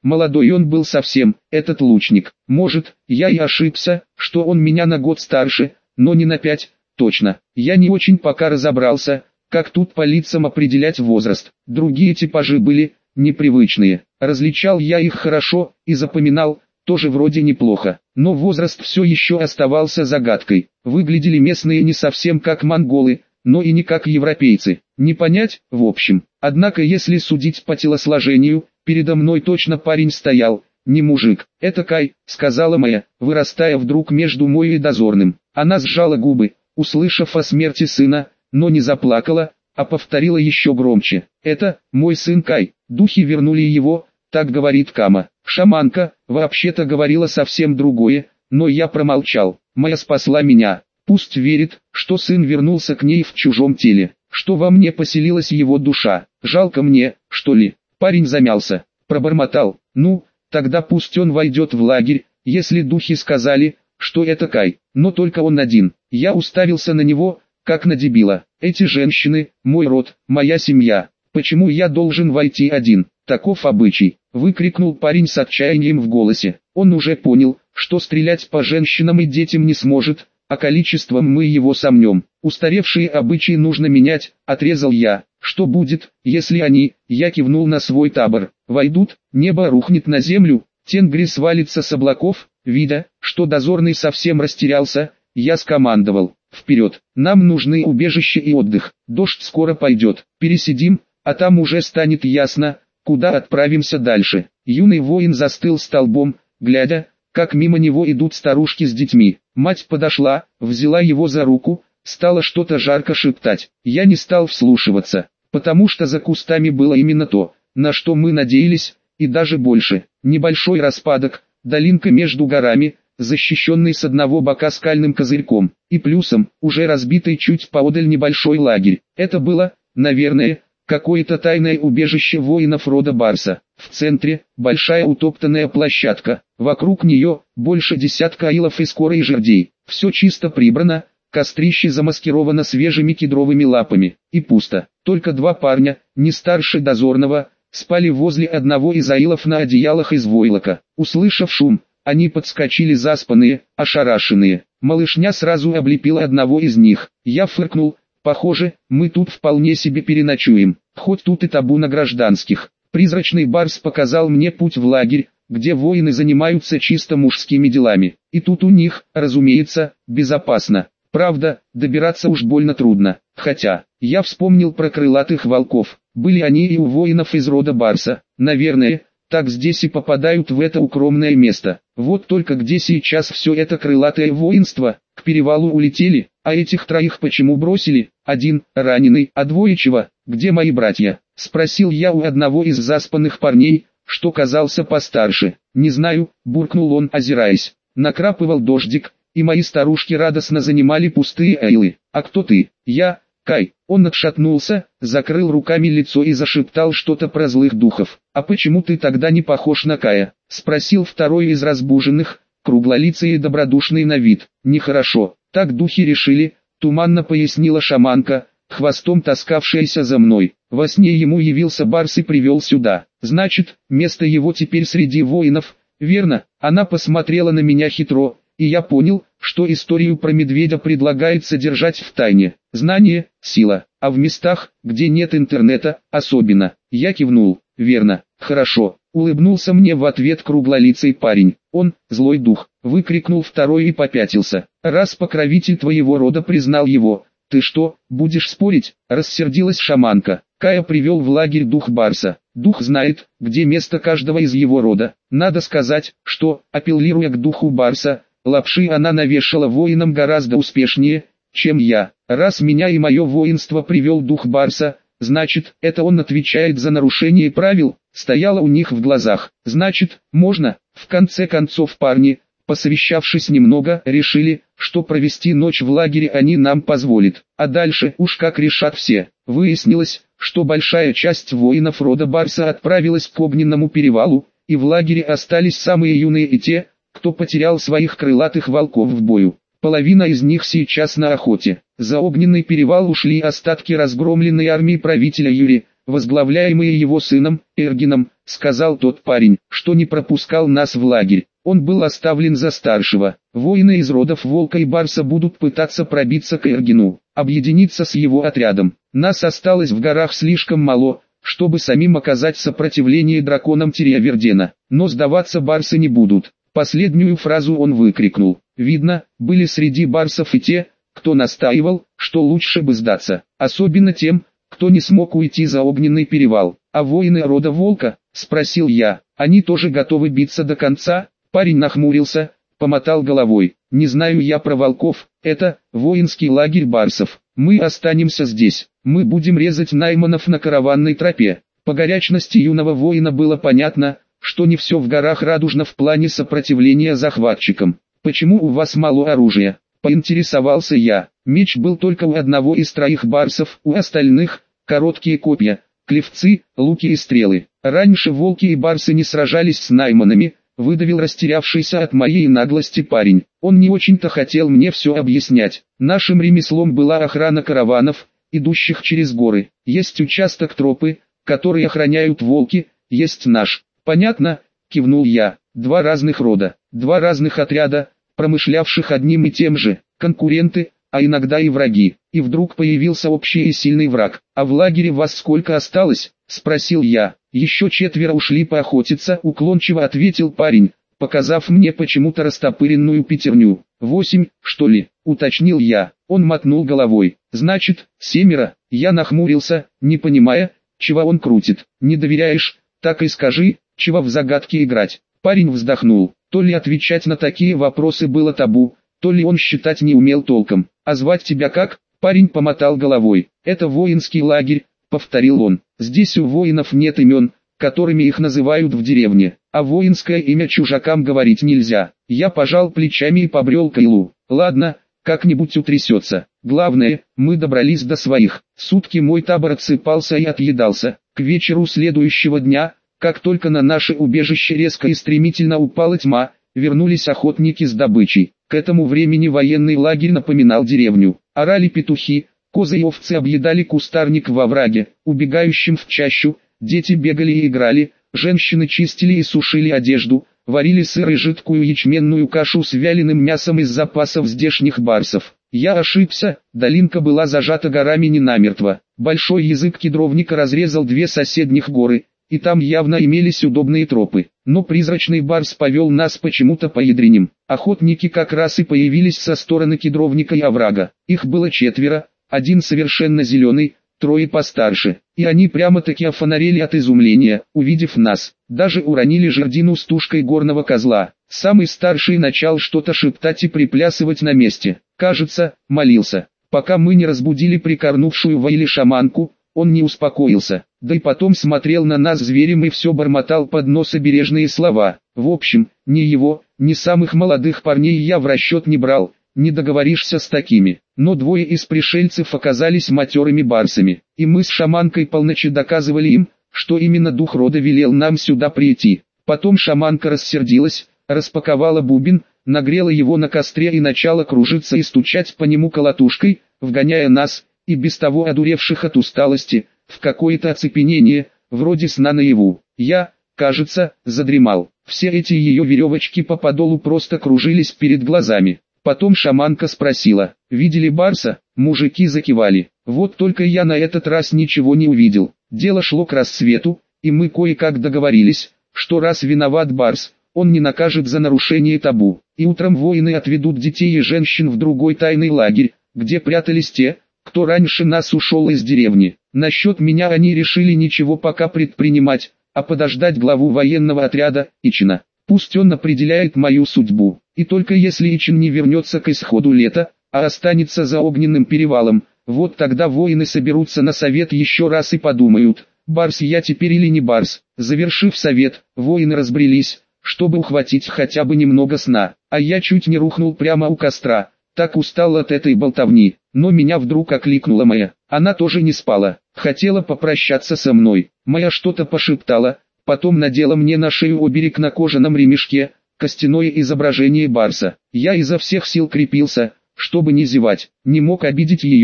Молодой он был совсем, этот лучник. Может, я и ошибся, что он меня на год старше, но не на 5, точно. Я не очень пока разобрался, как тут по лицам определять возраст. Другие типажи были непривычные. Различал я их хорошо и запоминал, тоже вроде неплохо. Но возраст все еще оставался загадкой. Выглядели местные не совсем как монголы, но и не как европейцы. Не понять, в общем. Однако если судить по телосложению, передо мной точно парень стоял, не мужик. «Это Кай», — сказала моя, вырастая вдруг между мной и дозорным. Она сжала губы, услышав о смерти сына, но не заплакала, а повторила еще громче. «Это мой сын Кай, духи вернули его», так говорит Кама. Шаманка, вообще-то говорила совсем другое, но я промолчал. Моя спасла меня. Пусть верит, что сын вернулся к ней в чужом теле, что во мне поселилась его душа. Жалко мне, что ли? Парень замялся, пробормотал. Ну, тогда пусть он войдет в лагерь, если духи сказали, что это Кай. Но только он один. Я уставился на него, как на дебила. Эти женщины, мой род, моя семья. Почему я должен войти один? Таков обычай, выкрикнул парень с отчаянием в голосе. Он уже понял, что стрелять по женщинам и детям не сможет, а количеством мы его сомнем. Устаревшие обычаи нужно менять, отрезал я. Что будет, если они, я кивнул на свой табор, войдут, небо рухнет на землю, Тенгри свалится с облаков. Видя, что дозорный совсем растерялся, я скомандовал. Вперед, нам нужны убежище и отдых, дождь скоро пойдет, пересидим, а там уже станет ясно, куда отправимся дальше. Юный воин застыл столбом, глядя, как мимо него идут старушки с детьми. Мать подошла, взяла его за руку, стала что-то жарко шептать. Я не стал вслушиваться, потому что за кустами было именно то, на что мы надеялись, и даже больше. Небольшой распадок, долинка между горами, защищенный с одного бока скальным козырьком, и плюсом, уже разбитый чуть поодаль небольшой лагерь. Это было, наверное, какое-то тайное убежище воинов рода Барса. В центре – большая утоптанная площадка, вокруг нее – больше десятка аилов из коры и жердей. Все чисто прибрано, кострище замаскировано свежими кедровыми лапами, и пусто. Только два парня, не старше дозорного, спали возле одного из аилов на одеялах из войлока. Услышав шум, они подскочили заспанные, ошарашенные. Малышня сразу облепила одного из них. Я фыркнул. Похоже, мы тут вполне себе переночуем, хоть тут и табу на гражданских. Призрачный барс показал мне путь в лагерь, где воины занимаются чисто мужскими делами. И тут у них, разумеется, безопасно. Правда, добираться уж больно трудно. Хотя, я вспомнил про крылатых волков. Были они и у воинов из рода Барса. Наверное, так здесь и попадают в это укромное место. Вот только где сейчас все это крылатое воинство? К перевалу улетели, а этих троих почему бросили? Один раненый, а двое чего? Где мои братья? Спросил я у одного из заспанных парней, что казался постарше. Не знаю, буркнул он, озираясь. Накрапывал дождик, и мои старушки радостно занимали пустые аилы. А кто ты? Я, Кай. Он отшатнулся, закрыл руками лицо и зашептал что-то про злых духов. «А почему ты тогда не похож на Кая?» — спросил второй из разбуженных, круглолицый и добродушный на вид. «Нехорошо, так духи решили», — туманно пояснила шаманка, хвостом таскавшаяся за мной. Во сне ему явился барс и привел сюда. «Значит, место его теперь среди воинов, верно?» Она посмотрела на меня хитро, и я понял, что историю про медведя предлагается держать в тайне. Знание – сила, а в местах, где нет интернета, особенно. Я кивнул. Верно, хорошо. Улыбнулся мне в ответ круглолицый парень. Он, злой дух, выкрикнул второй и попятился. Раз покровитель твоего рода признал его, ты что, будешь спорить? Рассердилась шаманка. Кая привел в лагерь дух Барса. Дух знает, где место каждого из его рода. Надо сказать, что, апеллируя к духу Барса, лапши она навешала воинам гораздо успешнее, чем я. Раз меня и мое воинство привел дух Барса, значит, это он отвечает за нарушение правил, стояло у них в глазах. Значит, можно. В конце концов парни, посовещавшись немного, решили, что провести ночь в лагере они нам позволят. А дальше уж как решат все. Выяснилось, что большая часть воинов рода Барса отправилась к огненному перевалу, и в лагере остались самые юные и те, кто потерял своих крылатых волков в бою. Половина из них сейчас на охоте. За огненный перевал ушли остатки разгромленной армии правителя Юри, возглавляемые его сыном, Эргином, сказал тот парень, что не пропускал нас в лагерь. Он был оставлен за старшего. Воины из родов Волка и Барса будут пытаться пробиться к Эргину, объединиться с его отрядом. Нас осталось в горах слишком мало, чтобы самим оказать сопротивление драконам Тириавердена. Но сдаваться барсы не будут. Последнюю фразу он выкрикнул. Видно, были среди барсов и те, кто настаивал, что лучше бы сдаться. Особенно тем, кто не смог уйти за огненный перевал. А воины рода Волка, спросил я, они тоже готовы биться до конца? Парень нахмурился, помотал головой. Не знаю я про волков, это воинский лагерь барсов. Мы останемся здесь, мы будем резать найманов на караванной тропе. По горячности юного воина было понятно, что не все в горах радужно в плане сопротивления захватчикам. Почему у вас мало оружия? Поинтересовался я. Меч был только у одного из троих барсов, у остальных короткие копья, клевцы, луки и стрелы. Раньше волки и барсы не сражались с найманами, выдавил растерявшийся от моей наглости парень. Он не очень-то хотел мне все объяснять. Нашим ремеслом была охрана караванов, идущих через горы. Есть участок тропы, который охраняют волки, есть наш. Понятно, кивнул я. Два разных рода, два разных отряда, промышлявших одним и тем же, конкуренты, а иногда и враги. И вдруг появился общий и сильный враг. А в лагере вас сколько осталось? Спросил я. Еще 4 ушли поохотиться, уклончиво ответил парень, показав мне почему-то растопыренную пятерню. 8, что ли, уточнил я. Он мотнул головой. Значит, 7. Я нахмурился, не понимая, чего он крутит. Не доверяешь? Так и скажи, чего в загадки играть. Парень вздохнул. То ли отвечать на такие вопросы было табу, то ли он считать не умел толком. А звать тебя как? Парень помотал головой. Это воинский лагерь, повторил он. Здесь у воинов нет имен, которыми их называют в деревне, а воинское имя чужакам говорить нельзя. Я пожал плечами и побрел к Илу. Ладно, как-нибудь утрясется. Главное, мы добрались до своих. Сутки мой табор отсыпался и отъедался. К вечеру следующего дня, как только на наше убежище резко и стремительно упала тьма, вернулись охотники с добычей. К этому времени военный лагерь напоминал деревню. Орали петухи, козы и овцы объедали кустарник во враге, убегающим в чащу, дети бегали и играли, женщины чистили и сушили одежду, варили сыр и жидкую ячменную кашу с вяленым мясом из запасов здешних барсов. Я ошибся, долинка была зажата горами не намертво. Большой язык кедровника разрезал 2 соседних горы, и там явно имелись удобные тропы. Но призрачный барс повел нас почему-то по ядреням. Охотники как раз и появились со стороны кедровника и оврага. Их было 4, один совершенно зеленый, 3 постарше. И они прямо-таки офонарели от изумления, увидев нас. Даже уронили жердину с тушкой горного козла. Самый старший начал что-то шептать и приплясывать на месте. Кажется, молился. Пока мы не разбудили прикорнувшую в Аиле шаманку, он не успокоился. Да и потом смотрел на нас зверем и все бормотал под нос обережные слова. В общем, ни его, ни самых молодых парней я в расчет не брал, не договоришься с такими. Но 2 из пришельцев оказались матерыми барсами, и мы с шаманкой полночи доказывали им, что именно дух рода велел нам сюда прийти. Потом шаманка рассердилась, распаковала бубен, нагрела его на костре и начала кружиться и стучать по нему колотушкой, вгоняя нас, и без того одуревших от усталости, в какое-то оцепенение, вроде сна наяву. Я, кажется, задремал. Все эти ее веревочки по подолу просто кружились перед глазами. Потом шаманка спросила, видели барса? Мужики закивали. Вот только я на этот раз ничего не увидел. Дело шло к рассвету, и мы кое-как договорились, что раз виноват барс, он не накажет за нарушение табу. И утром воины отведут детей и женщин в другой тайный лагерь, где прятались те, кто раньше нас ушел из деревни. Насчет меня они решили ничего пока предпринимать, а подождать главу военного отряда, Ичина. Пусть он определяет мою судьбу. И только если Ичин не вернется к исходу лета, а останется за огненным перевалом, вот тогда воины соберутся на совет еще раз и подумают, барс я теперь или не барс. Завершив совет, воины разбрелись, чтобы ухватить хотя бы немного сна, а я чуть не рухнул прямо у костра. Так устал от этой болтовни, но меня вдруг окликнула Майя. Она тоже не спала, хотела попрощаться со мной. Майя что-то пошептала, потом надела мне на шею оберег на кожаном ремешке, костяное изображение барса. Я изо всех сил крепился, чтобы не зевать, не мог обидеть ее.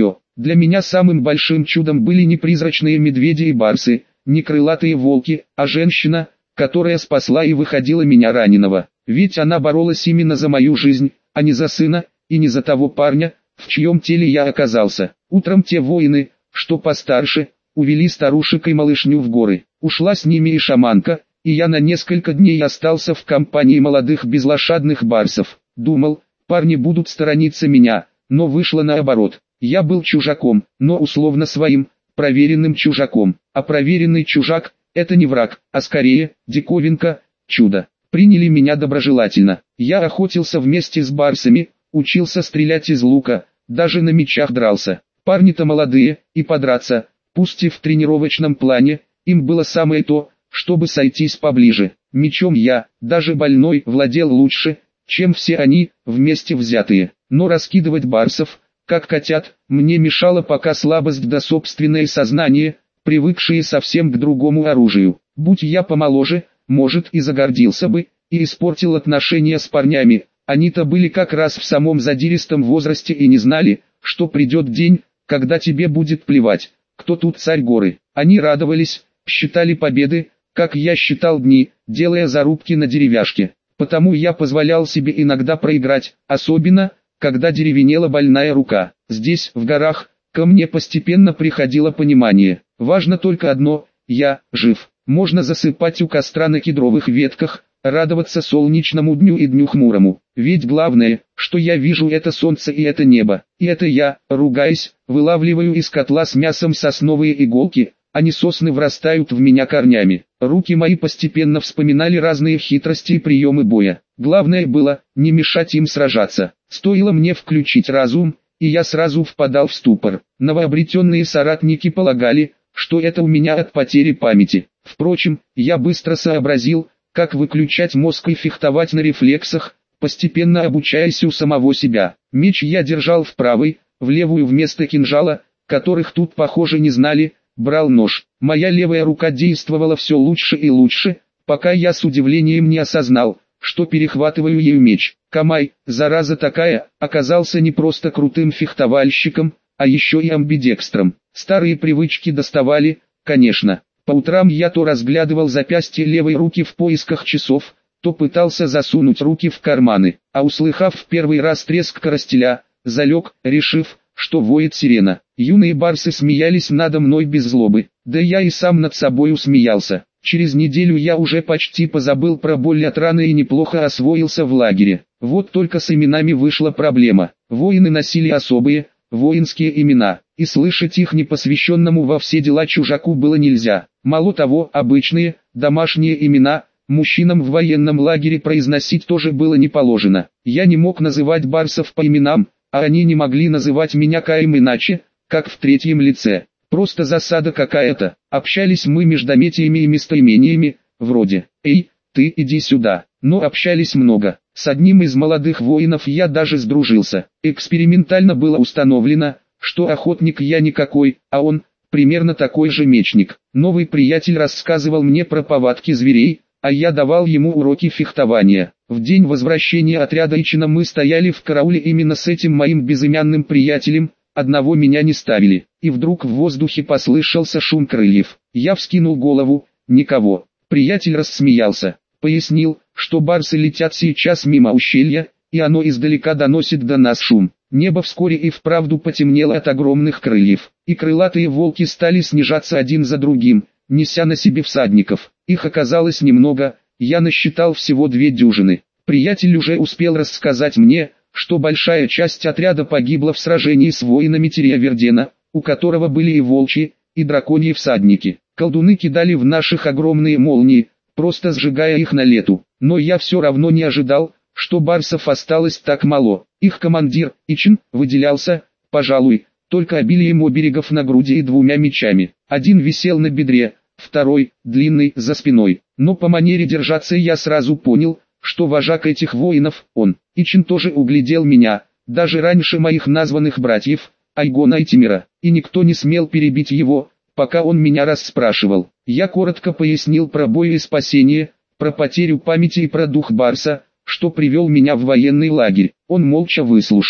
Для меня самым большим чудом были не призрачные медведи и барсы, не крылатые волки, а женщина, которая спасла и выходила меня раненого. Ведь она боролась именно за мою жизнь, а не за сына, и не за того парня, в чьем теле я оказался. Утром те воины, что постарше, увели старушек и малышню в горы. Ушла с ними и шаманка, и я на несколько дней остался в компании молодых безлошадных барсов. Думал, парни будут сторониться меня, но вышло наоборот. Я был чужаком, но условно своим, проверенным чужаком. А проверенный чужак – это не враг, а скорее, диковинка, чудо. Приняли меня доброжелательно. Я охотился вместе с барсами, учился стрелять из лука, даже на мечах дрался. Парни-то молодые, и подраться, пусть и в тренировочном плане, им было самое то, чтобы сойтись поближе. Мечом я, даже больной, владел лучше, чем все они, вместе взятые. Но раскидывать барсов, как котят, мне мешала пока слабость да собственное сознание, привыкшие совсем к другому оружию. Будь я помоложе, может и загордился бы, и испортил отношения с парнями. Они-то были как раз в самом задиристом возрасте и не знали, что придет день, когда тебе будет плевать, кто тут царь горы. Они радовались, считали победы, как я считал дни, делая зарубки на деревяшке. Потому я позволял себе иногда проиграть, особенно, когда деревенела больная рука. Здесь, в горах, ко мне постепенно приходило понимание. Важно только одно – я жив. Можно засыпать у костра на кедровых ветках, радоваться солнечному дню и дню хмурому. Ведь главное, что я вижу, это солнце и это небо. И это я, ругаясь, вылавливаю из котла с мясом сосновые иголки, а не сосны врастают в меня корнями. Руки мои постепенно вспоминали разные хитрости и приемы боя. Главное было, не мешать им сражаться. Стоило мне включить разум, и я сразу впадал в ступор. Новообретенные соратники полагали, что это у меня от потери памяти. Впрочем, я быстро сообразил, как выключать мозг и фехтовать на рефлексах, постепенно обучаясь у самого себя. Меч я держал в правой, в левую вместо кинжала, которых тут похоже не знали, брал нож. Моя левая рука действовала все лучше и лучше, пока я с удивлением не осознал, что перехватываю ею меч. Камай, зараза такая, оказался не просто крутым фехтовальщиком, а еще и амбидекстром. Старые привычки доставали, конечно. По утрам я то разглядывал запястье левой руки в поисках часов, то пытался засунуть руки в карманы, а услыхав в первый раз треск коростеля, залег, решив, что воет сирена. Юные барсы смеялись надо мной без злобы, да я и сам над собой усмеялся. Через неделю я уже почти позабыл про боль от раны и неплохо освоился в лагере. Вот только с именами вышла проблема. Воины носили особые, воинские имена, и слышать их непосвященному во все дела чужаку было нельзя. Мало того, обычные, домашние имена, мужчинам в военном лагере произносить тоже было не положено. Я не мог называть барсов по именам, а они не могли называть меня каем иначе, как в третьем лице. Просто засада какая-то. Общались мы междометиями и местоимениями, вроде «Эй, ты иди сюда». Но общались много. С одним из молодых воинов я даже сдружился. Экспериментально было установлено, что охотник я никакой, а он, примерно такой же мечник. Новый приятель рассказывал мне про повадки зверей, а я давал ему уроки фехтования. В день возвращения отряда Ичина мы стояли в карауле именно с этим моим безымянным приятелем, одного меня не ставили. И вдруг в воздухе послышался шум крыльев. Я вскинул голову, никого. Приятель рассмеялся, пояснил, что барсы летят сейчас мимо ущелья, и оно издалека доносит до нас шум. Небо вскоре и вправду потемнело от огромных крыльев, и крылатые волки стали снижаться один за другим, неся на себе всадников. Их оказалось немного, я насчитал всего 2 дюжины. Приятель уже успел рассказать мне, что большая часть отряда погибла в сражении с воинами Тирья-Вердена, у которого были и волчьи, и драконьи всадники. Колдуны кидали в наших огромные молнии, просто сжигая их на лету. Но я все равно не ожидал, что барсов осталось так мало. Их командир, Ичин, выделялся, пожалуй, только обилием оберегов на груди и 2 мечами. Один висел на бедре, второй, длинный, за спиной. Но по манере держаться я сразу понял, что вожак этих воинов, он. Ичин тоже углядел меня, даже раньше моих названных братьев, Айгона и Тимира, и никто не смел перебить его, пока он меня расспрашивал. Я коротко пояснил про бой и спасение, про потерю памяти и про дух барса, что привел меня в военный лагерь. Он молча выслушал,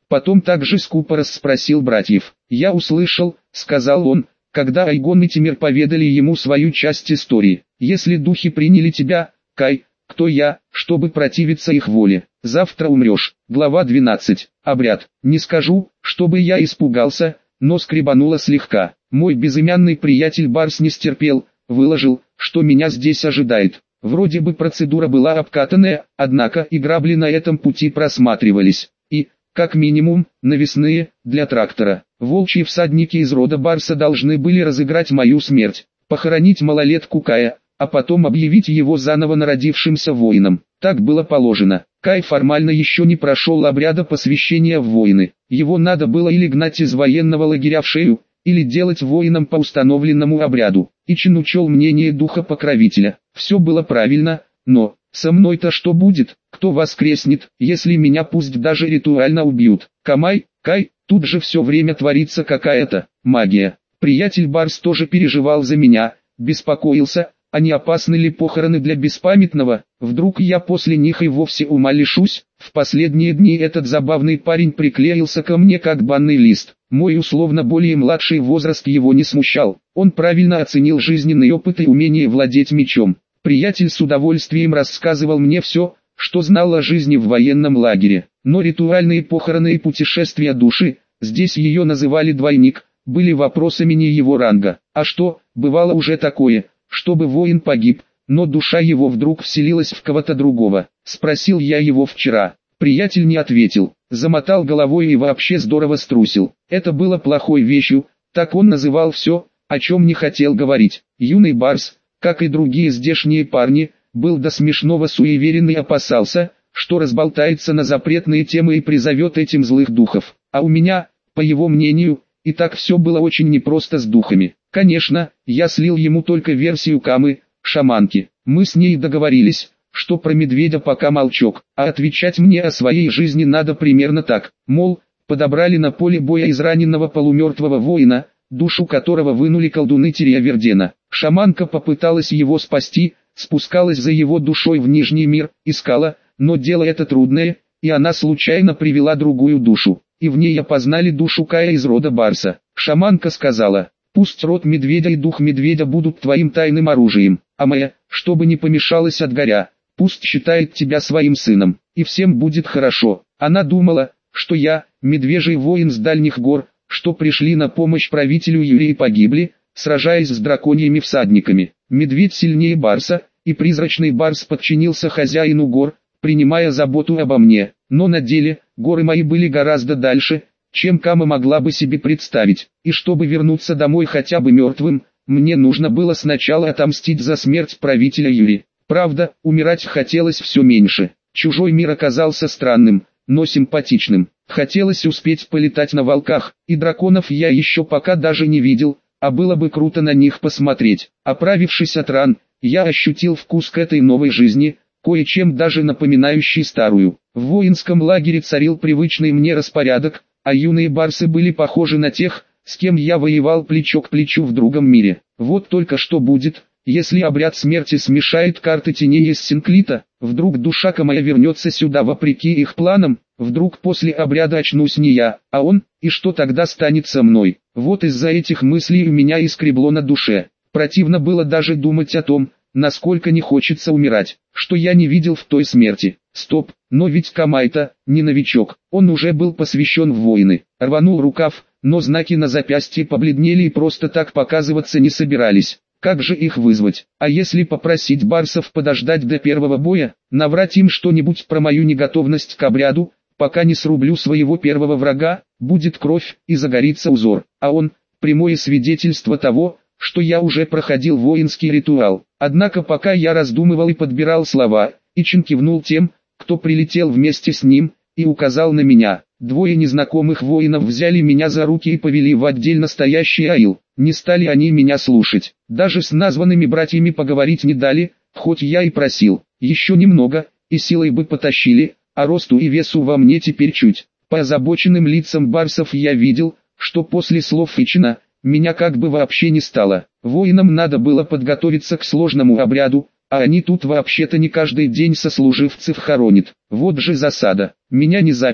Потом также скупо расспросил братьев. «Я услышал», — сказал он, когда Айгон и Тимир поведали ему свою часть истории. «Если духи приняли тебя, Кай, кто я, чтобы противиться их воле? Завтра умрешь». Глава 12. Обряд. Не скажу, чтобы я испугался, но скребануло слегка. Мой безымянный приятель Барс не стерпел, выложил, что меня здесь ожидает. Вроде бы процедура была обкатанная, однако и грабли на этом пути просматривались. И, как минимум, навесные, для трактора. Волчьи всадники из рода Барса должны были разыграть мою смерть, похоронить малолетку Кая, а потом объявить его заново народившимся воином. Так было положено. Кай формально еще не прошел обряда посвящения в воины. Его надо было или гнать из военного лагеря в шею, или делать воином по установленному обряду. Ичин учел мнение духа-покровителя. Все было правильно, но со мной-то что будет? Кто воскреснет, если меня пусть даже ритуально убьют? Кай, тут же все время творится какая-то магия. Приятель Барс тоже переживал за меня, беспокоился, а не опасны ли похороны для беспамятного? Вдруг я после них и вовсе ума лишусь? В последние дни этот забавный парень приклеился ко мне как банный лист. Мой условно более младший возраст его не смущал. Он правильно оценил жизненный опыт и умение владеть мечом. Приятель с удовольствием рассказывал мне все, что знал о жизни в военном лагере. Но ритуальные похороны и путешествия души, здесь ее называли двойник, были вопросами не его ранга. А что, бывало уже такое, чтобы воин погиб, но душа его вдруг вселилась в кого-то другого? Спросил я его вчера. Приятель не ответил, замотал головой и вообще здорово струсил. Это было плохой вещью, так он называл все, о чем не хотел говорить. Юный Барс, как и другие здешние парни, был до смешного суеверен и опасался, что разболтается на запретные темы и призовет этим злых духов. А у меня, по его мнению, и так все было очень непросто с духами. Конечно, я слил ему только версию Камы, шаманки. Мы с ней договорились, что про медведя пока молчок, а отвечать мне о своей жизни надо примерно так. Мол, подобрали на поле боя израненного полумертвого воина, душу которого вынули колдуны Тирьявердена. Шаманка попыталась его спасти, спускалась за его душой в Нижний мир, искала, но дело это трудное, и она случайно привела другую душу, и в ней опознали душу Кая из рода Барса. Шаманка сказала: «Пусть род медведя и дух медведя будут твоим тайным оружием, а моя, чтобы не помешалась от горя, пусть считает тебя своим сыном, и всем будет хорошо». Она думала, что я, медвежий воин с дальних гор, что пришли на помощь правителю Юрии и погибли, сражаясь с драконьими всадниками. Медведь сильнее Барса, и призрачный Барс подчинился хозяину гор, принимая заботу обо мне. Но на деле, горы мои были гораздо дальше, чем Кама могла бы себе представить. И чтобы вернуться домой хотя бы мертвым, мне нужно было сначала отомстить за смерть правителя Юрия. Правда, умирать хотелось все меньше. Чужой мир оказался странным, но симпатичным. Хотелось успеть полетать на волках, и драконов я еще пока даже не видел, а было бы круто на них посмотреть. Оправившись от ран, я ощутил вкус к этой новой жизни, кое-чем даже напоминающий старую. В воинском лагере царил привычный мне распорядок, а юные барсы были похожи на тех, с кем я воевал плечо к плечу в другом мире. Вот только что будет, если обряд смерти смешает карты теней из Синклита? Вдруг душа моя вернется сюда вопреки их планам? Вдруг после обряда очнусь не я, а он, и что тогда станет со мной? Вот из-за этих мыслей у меня и скребло на душе. Противно было даже думать о том, насколько не хочется умирать, что я не видел в той смерти. Стоп, но ведь Камайта не новичок, он уже был посвящен в воины. Рванул рукав, но знаки на запястье побледнели и просто так показываться не собирались. Как же их вызвать? А если попросить барсов подождать до первого боя, наврать им что-нибудь про мою неготовность к обряду, пока не срублю своего первого врага, будет кровь и загорится узор. А он, прямое свидетельство того, что я уже проходил воинский ритуал. Однако пока я раздумывал и подбирал слова, Ичин кивнул тем, кто прилетел вместе с ним, и указал на меня. Двое незнакомых воинов взяли меня за руки и повели в отдельно стоящий аил. Не стали они меня слушать. Даже с названными братьями поговорить не дали, хоть я и просил. Еще немного, и силой бы потащили, а росту и весу во мне теперь чуть. По озабоченным лицам барсов я видел, что после слов Ичина, меня как бы вообще не стало. Воинам надо было подготовиться к сложному обряду, а они тут вообще-то не каждый день сослуживцев хоронят. Вот же засада. Меня не заперли.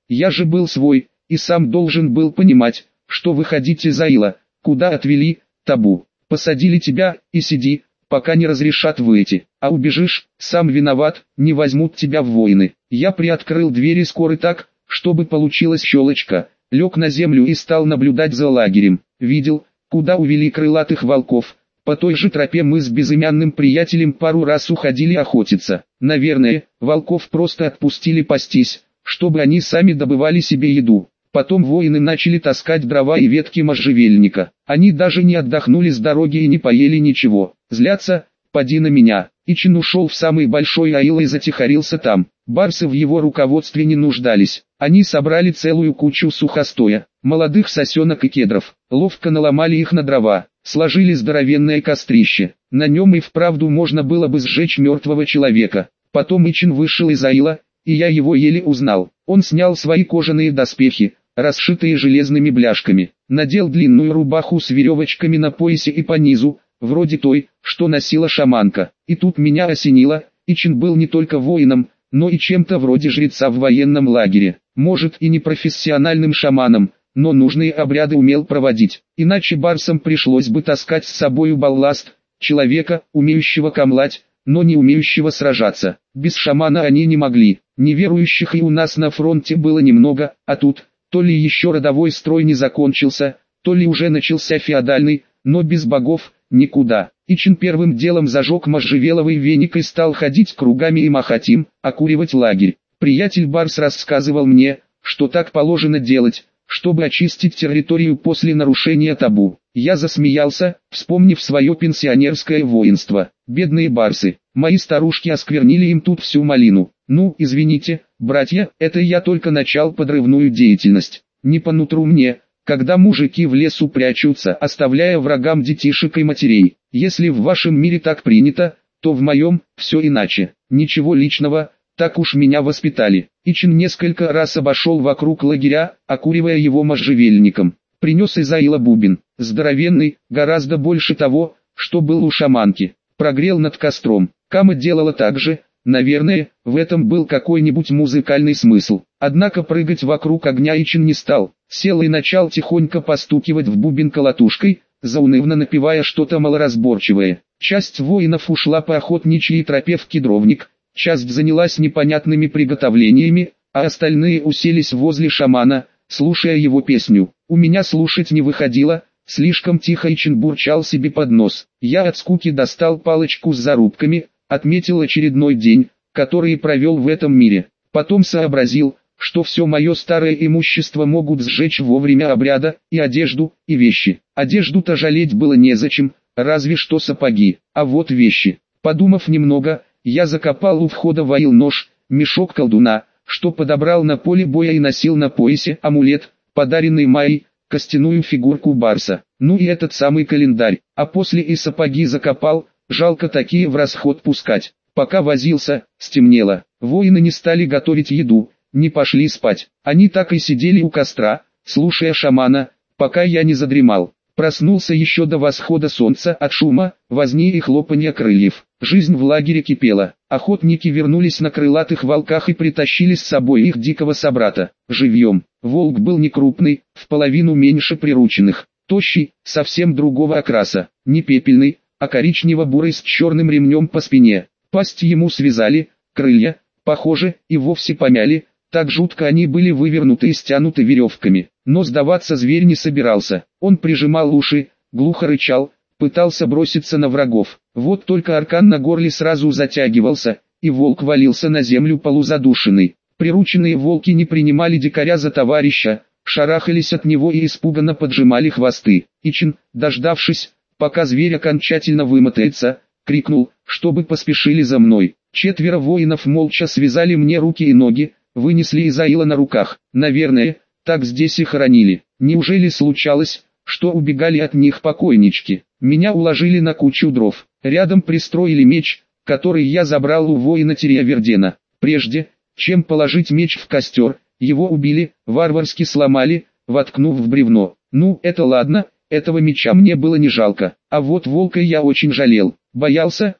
Я же был свой, и сам должен был понимать, что вы хотите за Ила. Куда отвели, Табу? Посадили тебя, и сиди, пока не разрешат выйти. А убежишь, сам виноват, не возьмут тебя в воины. Я приоткрыл двери скоры так, чтобы получилась щелочка, лег на землю и стал наблюдать за лагерем. Видел, куда увели крылатых волков. По той же тропе мы с безымянным приятелем пару раз уходили охотиться. Наверное, волков просто отпустили пастись, чтобы они сами добывали себе еду. Потом воины начали таскать дрова и ветки можжевельника. Они даже не отдохнули с дороги и не поели ничего. Злятся, поди на меня. Ичин ушел в самый большой аил и затихарился там. Барсы в его руководстве не нуждались. Они собрали целую кучу сухостоя, молодых сосенок и кедров. Ловко наломали их на дрова, сложили здоровенное кострище. На нем и вправду можно было бы сжечь мертвого человека. Потом Ичин вышел из аила, и я его еле узнал. Он снял свои кожаные доспехи, расшитые железными бляшками, надел длинную рубаху с веревочками на поясе и по низу, вроде той, что носила шаманка. И тут меня осенило, Ичин был не только воином, но и чем-то вроде жреца в военном лагере. Может и не профессиональным шаманом, но нужные обряды умел проводить. Иначе барсам пришлось бы таскать с собою балласт, человека, умеющего камлать, но не умеющего сражаться. Без шамана они не могли. Неверующих и у нас на фронте было немного, а тут, то ли еще родовой строй не закончился, то ли уже начался феодальный, но без богов никуда. Ичин первым делом зажег можжевеловый веник и стал ходить кругами и махать им, окуривать лагерь. Приятель Барс рассказывал мне, что так положено делать, чтобы очистить территорию после нарушения табу. Я засмеялся, вспомнив свое пенсионерское воинство. Бедные барсы, мои старушки осквернили им тут всю малину. Ну, извините, братья, это я только начал подрывную деятельность. Не по нутру мне, когда мужики в лесу прячутся, оставляя врагам детишек и матерей. Если в вашем мире так принято, то в моем все иначе. Ничего личного, так уж меня воспитали. Ичин несколько раз обошел вокруг лагеря, окуривая его можжевельником. Принес из аила бубен, здоровенный, гораздо больше того, что был у шаманки. Прогрел над костром. Кама делала так же. Наверное, в этом был какой-нибудь музыкальный смысл. Однако прыгать вокруг огня Ичин не стал. Сел и начал тихонько постукивать в бубен колотушкой, заунывно напевая что-то малоразборчивое. Часть воинов ушла по охотничьей тропе в кедровник, часть занялась непонятными приготовлениями, а остальные уселись возле шамана, слушая его песню. У меня слушать не выходило, слишком тихо Ичин бурчал себе под нос. Я от скуки достал палочку с зарубками, отметил очередной день, который провел в этом мире. Потом сообразил, что все мое старое имущество могут сжечь во время обряда, и одежду, и вещи. Одежду-то жалеть было незачем, разве что сапоги, а вот вещи. Подумав немного, я закопал у входа в аил нож, мешок колдуна, что подобрал на поле боя и носил на поясе, амулет, подаренный Майей, костяную фигурку барса, ну и этот самый календарь, а после и сапоги закопал. Жалко такие в расход пускать. Пока возился, стемнело. Воины не стали готовить еду, не пошли спать. Они так и сидели у костра, слушая шамана, пока я не задремал. Проснулся еще до восхода солнца от шума, возни и хлопанья крыльев. Жизнь в лагере кипела. Охотники вернулись на крылатых волках и притащили с собой их дикого собрата, живьем. Волк был не крупный, в половину меньше прирученных. Тощий, совсем другого окраса, не пепельный, а коричнево-бурый с черным ремнем по спине. Пасть ему связали, крылья, похоже, и вовсе помяли, так жутко они были вывернуты и стянуты веревками. Но сдаваться зверь не собирался, он прижимал уши, глухо рычал, пытался броситься на врагов. Вот только аркан на горле сразу затягивался, и волк валился на землю полузадушенный. Прирученные волки не принимали дикаря за товарища, шарахались от него и испуганно поджимали хвосты. Ичин, дождавшись, пока зверь окончательно вымотается, крикнул, чтобы поспешили за мной. 4 воинов молча связали мне руки и ноги, вынесли из аила на руках. Наверное, так здесь и хоронили. Неужели случалось, что убегали от них покойнички? Меня уложили на кучу дров. Рядом пристроили меч, который я забрал у воина Терьявердена. Прежде, чем положить меч в костер, его убили, варварски сломали, воткнув в бревно. Ну, это ладно. Этого меча мне было не жалко, а вот волка я очень жалел. Боялся,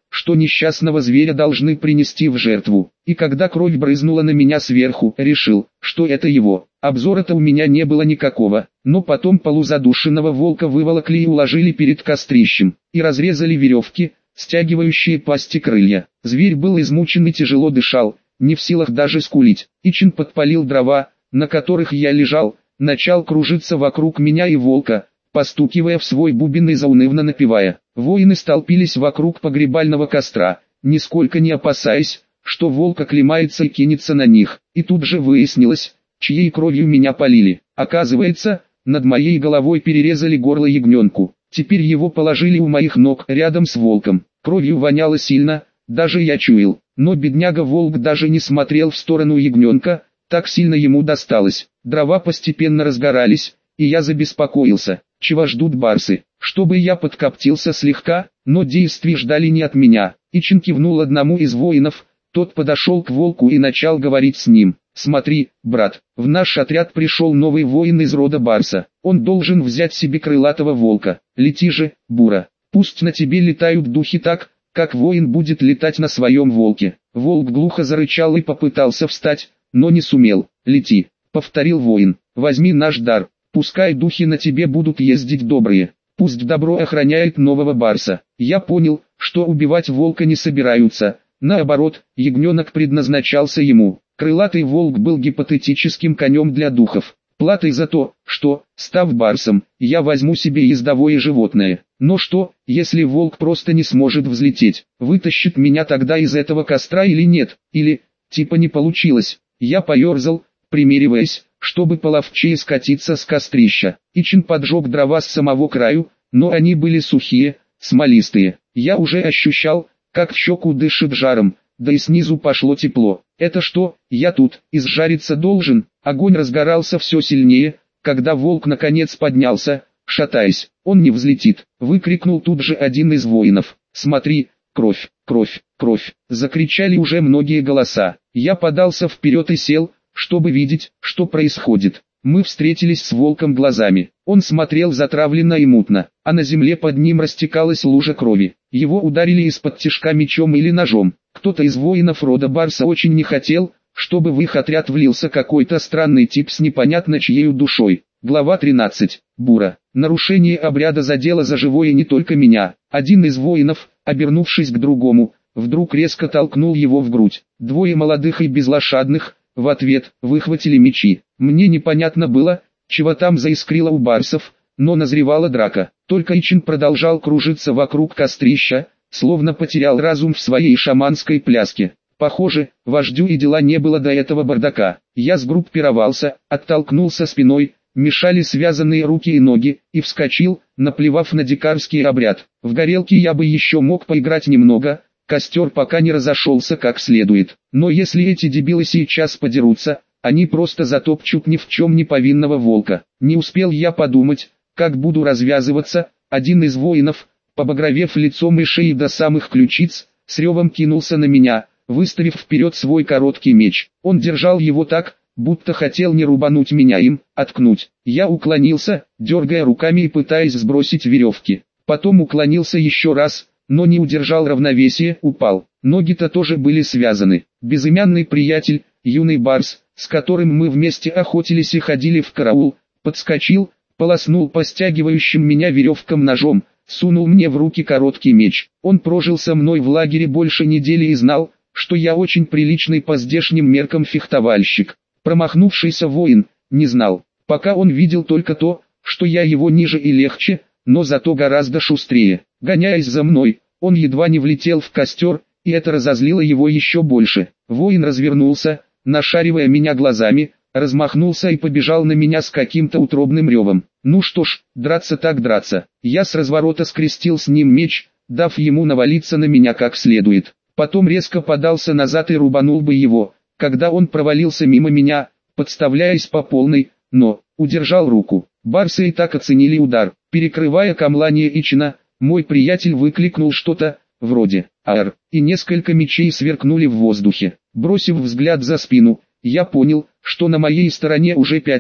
что несчастного зверя должны принести в жертву. И когда кровь брызнула на меня сверху, решил, что это его. Обзора-то у меня не было никакого, но потом полузадушенного волка выволокли и уложили перед кострищем, и разрезали веревки, стягивающие пасти крылья. Зверь был измучен и тяжело дышал, не в силах даже скулить. Ичин подпалил дрова, на которых я лежал, начал кружиться вокруг меня и волка, постукивая в свой бубен и заунывно напевая. Воины столпились вокруг погребального костра, нисколько не опасаясь, что волк оклемается и кинется на них. И тут же выяснилось, чьей кровью меня полили. Оказывается, над моей головой перерезали горло ягненку. Теперь его положили у моих ног рядом с волком. Кровью воняло сильно, даже я чуял. Но бедняга-волк даже не смотрел в сторону ягненка, так сильно ему досталось. Дрова постепенно разгорались, и я забеспокоился, чего ждут барсы. Чтобы я подкоптился слегка, но действий ждали не от меня. Ичин кивнул одному из воинов, тот подошел к волку и начал говорить с ним. «Смотри, брат, в наш отряд пришел новый воин из рода барса. Он должен взять себе крылатого волка. Лети же, Бура. Пусть на тебе летают духи так, как воин будет летать на своем волке». Волк глухо зарычал и попытался встать, но не сумел. «Лети», — повторил воин, — «возьми наш дар. Пускай духи на тебе будут ездить добрые. Пусть добро охраняет нового барса». Я понял, что убивать волка не собираются. Наоборот, ягненок предназначался ему. Крылатый волк был гипотетическим конем для духов. Платой за то, что, став барсом, я возьму себе ездовое животное. Но что, если волк просто не сможет взлететь? Вытащит меня тогда из этого костра или нет? Или, типа не получилось. Я поерзал, примериваясь, чтобы половчее скатиться с кострища. Ичин поджег дрова с самого краю, но они были сухие, смолистые. Я уже ощущал, как в щеку дышит жаром, да и снизу пошло тепло. «Это что, я тут, изжариться должен?» Огонь разгорался все сильнее, когда волк наконец поднялся, шатаясь. «Он не взлетит!» — выкрикнул тут же один из воинов. «Смотри, кровь, кровь, кровь!» — закричали уже многие голоса. Я подался вперед и сел, чтобы видеть, что происходит. Мы встретились с волком глазами. Он смотрел затравленно и мутно, а на земле под ним растекалась лужа крови. Его ударили из-под тишка мечом или ножом. Кто-то из воинов рода барса очень не хотел, чтобы в их отряд влился какой-то странный тип с непонятно чьей душой. Глава 13. Бура. Нарушение обряда задело за живое не только меня. Один из воинов, обернувшись к другому, вдруг резко толкнул его в грудь. Двое молодых и безлошадных, в ответ, выхватили мечи. Мне непонятно было, чего там заискрило у барсов, но назревала драка. Только Ичин продолжал кружиться вокруг кострища, словно потерял разум в своей шаманской пляске. Похоже, вождю и дела не было до этого бардака. Я сгруппировался, оттолкнулся спиной, мешали связанные руки и ноги, и вскочил, наплевав на дикарский обряд. В горелке я бы еще мог поиграть немного, костер пока не разошелся как следует. Но если эти дебилы сейчас подерутся, они просто затопчут ни в чем не повинного волка. Не успел я подумать, как буду развязываться, один из воинов, побагровев лицом и шеей до самых ключиц, с ревом кинулся на меня, выставив вперед свой короткий меч. Он держал его так, будто хотел не рубануть меня им, а ткнуть. Я уклонился, дергая руками и пытаясь сбросить веревки. Потом уклонился еще раз, но не удержал равновесие, упал. Ноги-то тоже были связаны. Безымянный приятель, юный барс, с которым мы вместе охотились и ходили в караул, подскочил, полоснул по стягивающим меня веревкам ножом, сунул мне в руки короткий меч. Он прожил со мной в лагере больше недели и знал, что я очень приличный по здешним меркам фехтовальщик. Промахнувшийся воин не знал, пока он видел только то, что я его ниже и легче, но зато гораздо шустрее. Гоняясь за мной, он едва не влетел в костер, и это разозлило его еще больше. Воин развернулся, нашаривая меня глазами, размахнулся и побежал на меня с каким-то утробным ревом. Ну что ж, драться так драться. Я с разворота скрестил с ним меч, дав ему навалиться на меня как следует. Потом резко подался назад и рубанул бы его, когда он провалился мимо меня, подставляясь по полной, но удержал руку. Барсы и так оценили удар. Перекрывая камлание Ичина, мой приятель выкликнул что-то, вроде «Ар», и несколько мечей сверкнули в воздухе. Бросив взгляд за спину, я понял, что на моей стороне уже 5,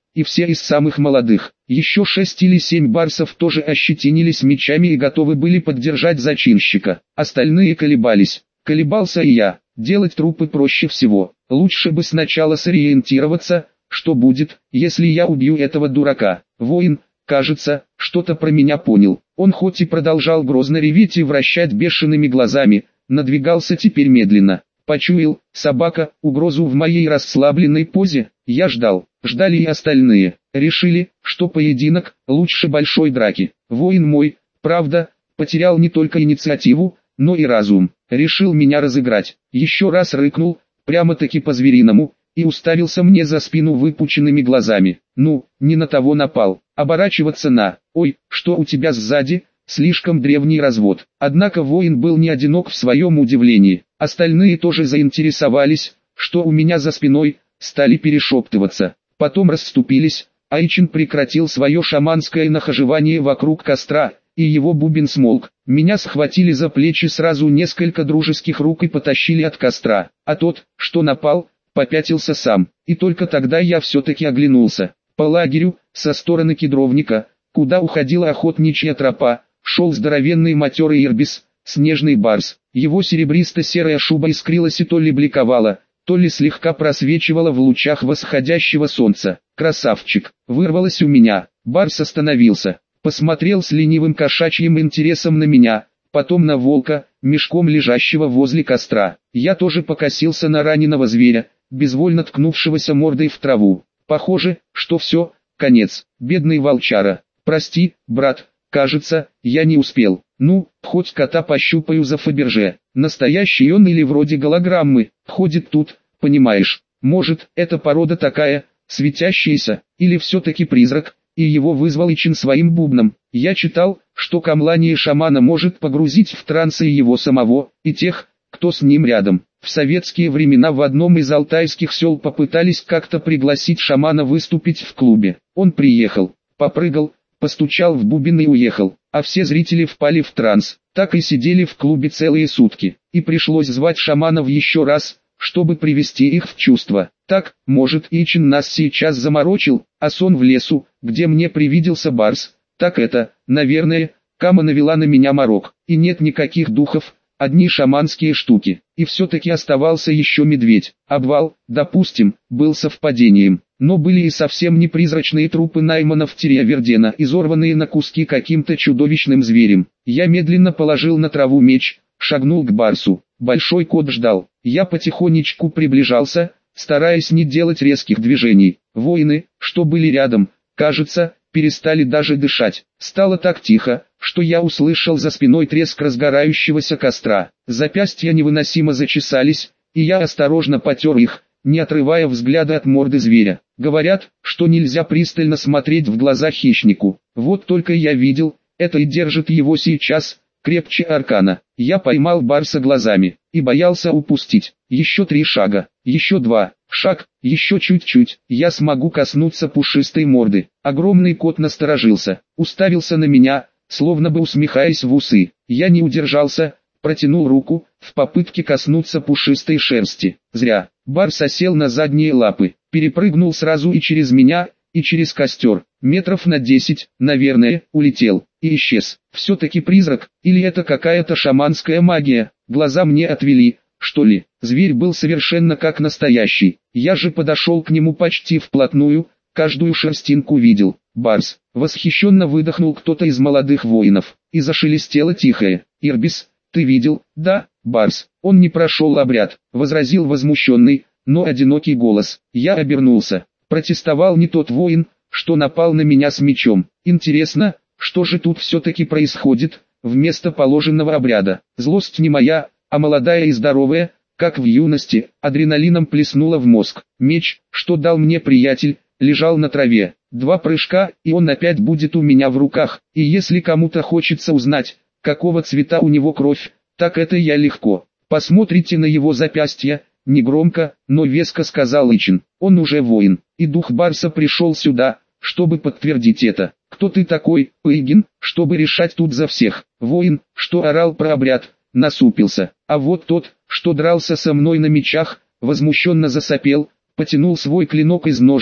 и все из самых молодых. Еще 6 или 7 барсов тоже ощетинились мечами и готовы были поддержать зачинщика. Остальные колебались. Колебался и я. Делать трупы проще всего. Лучше бы сначала сориентироваться, что будет, если я убью этого дурака. Воин, кажется, что-то про меня понял. Он хоть и продолжал грозно реветь и вращать бешеными глазами, надвигался теперь медленно. Почуял, собака, угрозу в моей расслабленной позе. Я ждал. Ждали и остальные. Решили, что поединок лучше большой драки. Воин мой, правда, потерял не только инициативу, но и разум. Решил меня разыграть. Еще раз рыкнул, прямо-таки по-звериному, и уставился мне за спину выпученными глазами. Ну, не на того напал. Оборачиваться на. Ой, что у тебя сзади? Слишком древний развод. Однако воин был не одинок в своем удивлении. Остальные тоже заинтересовались, что у меня за спиной, стали перешептываться. Потом расступились, Айчин прекратил свое шаманское нахоживание вокруг костра, и его бубен смолк. Меня схватили за плечи сразу несколько дружеских рук и потащили от костра, а тот, что напал, попятился сам. И только тогда я все-таки оглянулся. По лагерю, со стороны кедровника, куда уходила охотничья тропа, шел здоровенный матерый ирбис, снежный барс. Его серебристо-серая шуба искрилась и то ли бликовала, то ли слегка просвечивала в лучах восходящего солнца. Красавчик, вырвалось у меня. Барс остановился, посмотрел с ленивым кошачьим интересом на меня, потом на волка, мешком лежащего возле костра. Я тоже покосился на раненого зверя, безвольно ткнувшегося мордой в траву. Похоже, что все, конец. Бедный волчара. Прости, брат, кажется, я не успел. Ну, хоть кота пощупаю за Фаберже. Настоящий он или вроде голограммы, ходит тут, понимаешь. Может, эта порода такая, светящаяся, или все-таки призрак, и его вызвал Ичин своим бубном. Я читал, что камлание шамана может погрузить в транс и его самого, и тех, кто с ним рядом. В советские времена в одном из алтайских сел попытались как-то пригласить шамана выступить в клубе. Он приехал, попрыгал, постучал в бубен и уехал, а все зрители впали в транс. Так и сидели в клубе целые сутки, и пришлось звать шаманов еще раз, чтобы привести их в чувство. Так, может, Ичин нас сейчас заморочил, а сон в лесу, где мне привиделся барс, так это, наверное, Кама навела на меня морок, и нет никаких духов, одни шаманские штуки. И все-таки оставался еще медведь. Обвал, допустим, был совпадением, но были и совсем не призрачные трупы найманов Терьявердена, изорванные на куски каким-то чудовищным зверем. Я медленно положил на траву меч, шагнул к барсу. Большой кот ждал. Я потихонечку приближался, стараясь не делать резких движений. Воины, что были рядом, кажется, перестали даже дышать. Стало так тихо, что я услышал за спиной треск разгорающегося костра. Запястья невыносимо зачесались, и я осторожно потер их, не отрывая взгляда от морды зверя. Говорят, что нельзя пристально смотреть в глаза хищнику. Вот только я видел, это и держит его сейчас, крепче аркана. Я поймал барса глазами, и боялся упустить. Еще 3 шага, еще 2, шаг, еще чуть-чуть, я смогу коснуться пушистой морды. Огромный кот насторожился, уставился на меня, словно бы усмехаясь в усы. Я не удержался, протянул руку, в попытке коснуться пушистой шерсти. Зря. Барс осел на задние лапы, перепрыгнул сразу и через меня, и через костер. Метров на 10, наверное, улетел, и исчез. Все-таки призрак, или это какая-то шаманская магия? Глаза мне отвели, что ли? Зверь был совершенно как настоящий. Я же подошел к нему почти вплотную, каждую шерстинку видел. Барс, восхищенно выдохнул кто-то из молодых воинов, и зашелестело тихое. Ирбис, ты видел? Да, Барс, он не прошел обряд, возразил возмущенный, но одинокий голос. Я обернулся. Протестовал не тот воин, что напал на меня с мечом. Интересно, что же тут все-таки происходит, вместо положенного обряда? Злость не моя, а молодая и здоровая, как в юности, адреналином плеснула в мозг. Меч, что дал мне приятель, лежал на траве. 2 прыжка, и он опять будет у меня в руках. И если кому-то хочется узнать, какого цвета у него кровь, так это я легко. Посмотрите на его запястье. Негромко, но веско сказал Ичин. Он уже воин, и дух барса пришел сюда, чтобы подтвердить это. Кто ты такой, Пейгин, чтобы решать тут за всех? Воин, что орал про обряд, насупился. А вот тот, что дрался со мной на мечах, возмущенно засопел, потянул свой клинок из ножен,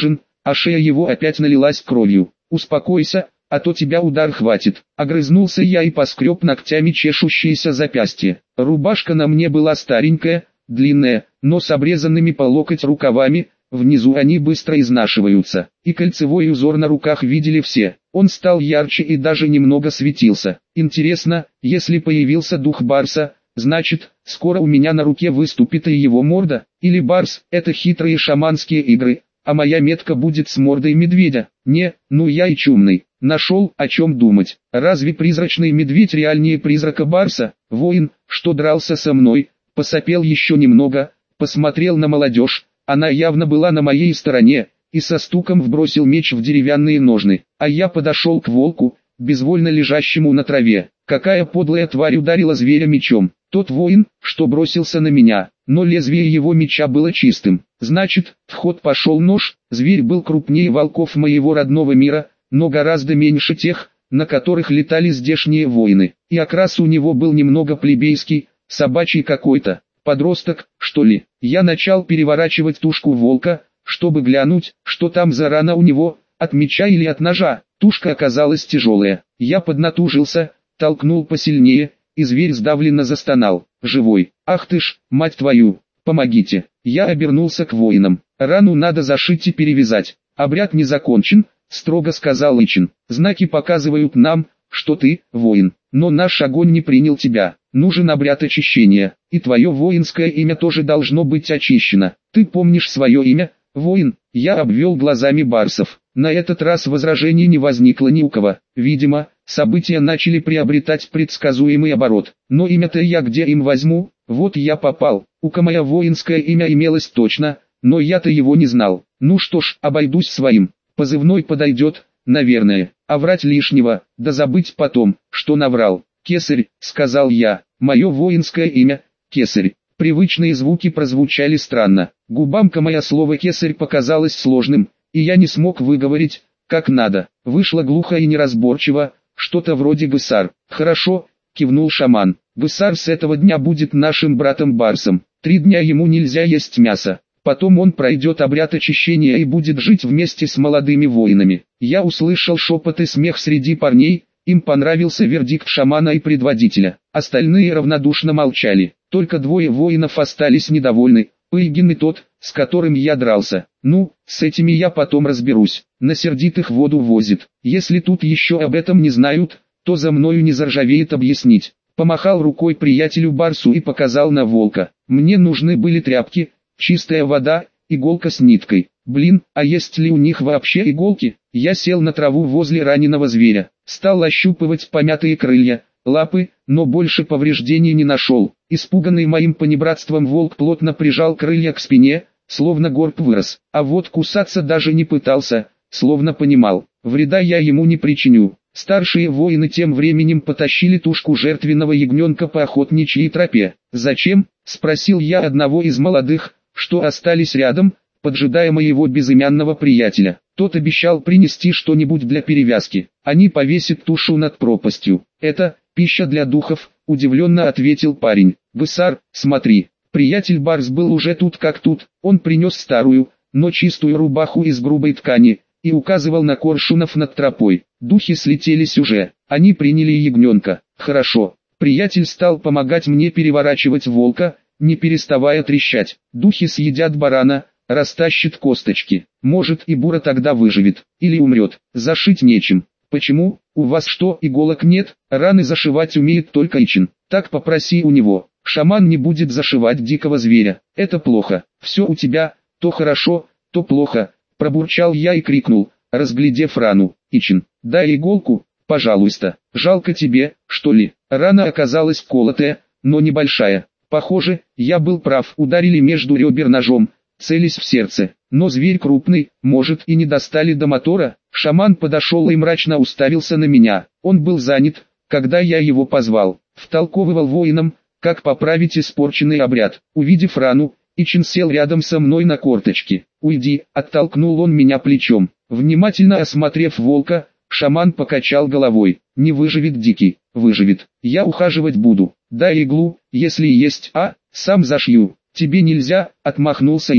а шея его опять налилась кровью. «Успокойся, а то тебя удар хватит». Огрызнулся я и поскреб ногтями чешущееся запястье. Рубашка на мне была старенькая, длинная, но с обрезанными по локоть рукавами, внизу они быстро изнашиваются, и кольцевой узор на руках видели все. Он стал ярче и даже немного светился. Интересно, если появился дух Барса, значит, скоро у меня на руке выступит и его морда, или Барс — это хитрые шаманские игры, а моя метка будет с мордой медведя. Не, ну я и чумный. Нашел, о чем думать. Разве призрачный медведь реальнее призрака Барса? Воин, что дрался со мной, посопел еще немного, посмотрел на молодежь, она явно была на моей стороне, и со стуком вбросил меч в деревянные ножны, а я подошел к волку, безвольно лежащему на траве. Какая подлая тварь ударила зверя мечом. Тот воин, что бросился на меня, но лезвие его меча было чистым. Значит, в ход пошел нож. Зверь был крупнее волков моего родного мира, но гораздо меньше тех, на которых летали здешние воины. И окрас у него был немного плебейский, собачий какой-то. Подросток, что ли? Я начал переворачивать тушку волка, чтобы глянуть, что там за рана у него, от меча или от ножа. Тушка оказалась тяжелая. Я поднатужился, толкнул посильнее, и зверь сдавленно застонал. Живой. Ах ты ж, мать твою, помогите. Я обернулся к воинам. Рану надо зашить и перевязать. Обряд не закончен, строго сказал Ичин. Знаки показывают нам, что ты, воин, но наш огонь не принял тебя. Нужен обряд очищения, и твое воинское имя тоже должно быть очищено. Ты помнишь свое имя, воин? Я обвел глазами барсов. На этот раз возражений не возникло ни у кого. Видимо, события начали приобретать предсказуемый оборот. Но имя-то я где им возьму? Вот я попал. Мое воинское имя имелось точно, но я-то его не знал. Ну что ж, обойдусь своим. Позывной подойдет, наверное. А врать лишнего, да забыть потом, что наврал. «Кесарь», — сказал я, — «мое воинское имя, Кесарь». Привычные звуки прозвучали странно. Губам мое слово «кесарь» показалось сложным, и я не смог выговорить, как надо. Вышло глухо и неразборчиво, что-то вроде «гусар». «Хорошо», — кивнул шаман. «Гусар с этого дня будет нашим братом Барсом. 3 дня ему нельзя есть мясо. Потом он пройдет обряд очищения и будет жить вместе с молодыми воинами». Я услышал шепот и смех среди парней. Им понравился вердикт шамана и предводителя. Остальные равнодушно молчали. Только 2 воинов остались недовольны. Пыльгин и тот, с которым я дрался. Ну, с этими я потом разберусь. На сердитых воду возит. Если тут еще об этом не знают, то за мною не заржавеет объяснить. Помахал рукой приятелю Барсу и показал на волка. Мне нужны были тряпки, чистая вода, иголка с ниткой. Блин, а есть ли у них вообще иголки? Я сел на траву возле раненого зверя. Стал ощупывать помятые крылья, лапы, но больше повреждений не нашел. Испуганный моим понебратством волк плотно прижал крылья к спине, словно горб вырос. А вот кусаться даже не пытался, словно понимал, вреда я ему не причиню. Старшие воины тем временем потащили тушку жертвенного ягненка по охотничьей тропе. «Зачем?» — спросил я одного из молодых, что остались рядом, поджидая моего безымянного приятеля. Тот обещал принести что-нибудь для перевязки. Они повесят тушу над пропастью. «Это пища для духов», — удивленно ответил парень. «Гусар, смотри». Приятель Барс был уже тут как тут. Он принес старую, но чистую рубаху из грубой ткани, и указывал на коршунов над тропой. Духи слетелись уже. Они приняли ягненка. Хорошо. Приятель стал помогать мне переворачивать волка, не переставая трещать. Духи съедят барана, растащит косточки. Может, и Бура тогда выживет, или умрет. Зашить нечем. Почему? У вас что, иголок нет? Раны зашивать умеет только Ичин. Так попроси у него. Шаман не будет зашивать дикого зверя. Это плохо. Все у тебя, то хорошо, то плохо. Пробурчал я и крикнул, разглядев рану. Ичин, дай иголку, пожалуйста. Жалко тебе, что ли? Рана оказалась колотая, но небольшая. Похоже, я был прав. Ударили между ребер ножом, целясь в сердце. Но зверь крупный, может, и не достали до мотора. Шаман подошел и мрачно уставился на меня. Он был занят, когда я его позвал. Втолковывал воинам, как поправить испорченный обряд. Увидев рану, Ичин сел рядом со мной на корточки. «Уйди», — оттолкнул он меня плечом. Внимательно осмотрев волка, шаман покачал головой. «Не выживет дикий». «Выживет. Я ухаживать буду. Дай иглу, если есть, сам зашью». «Тебе нельзя», — отмахнулся Ичин.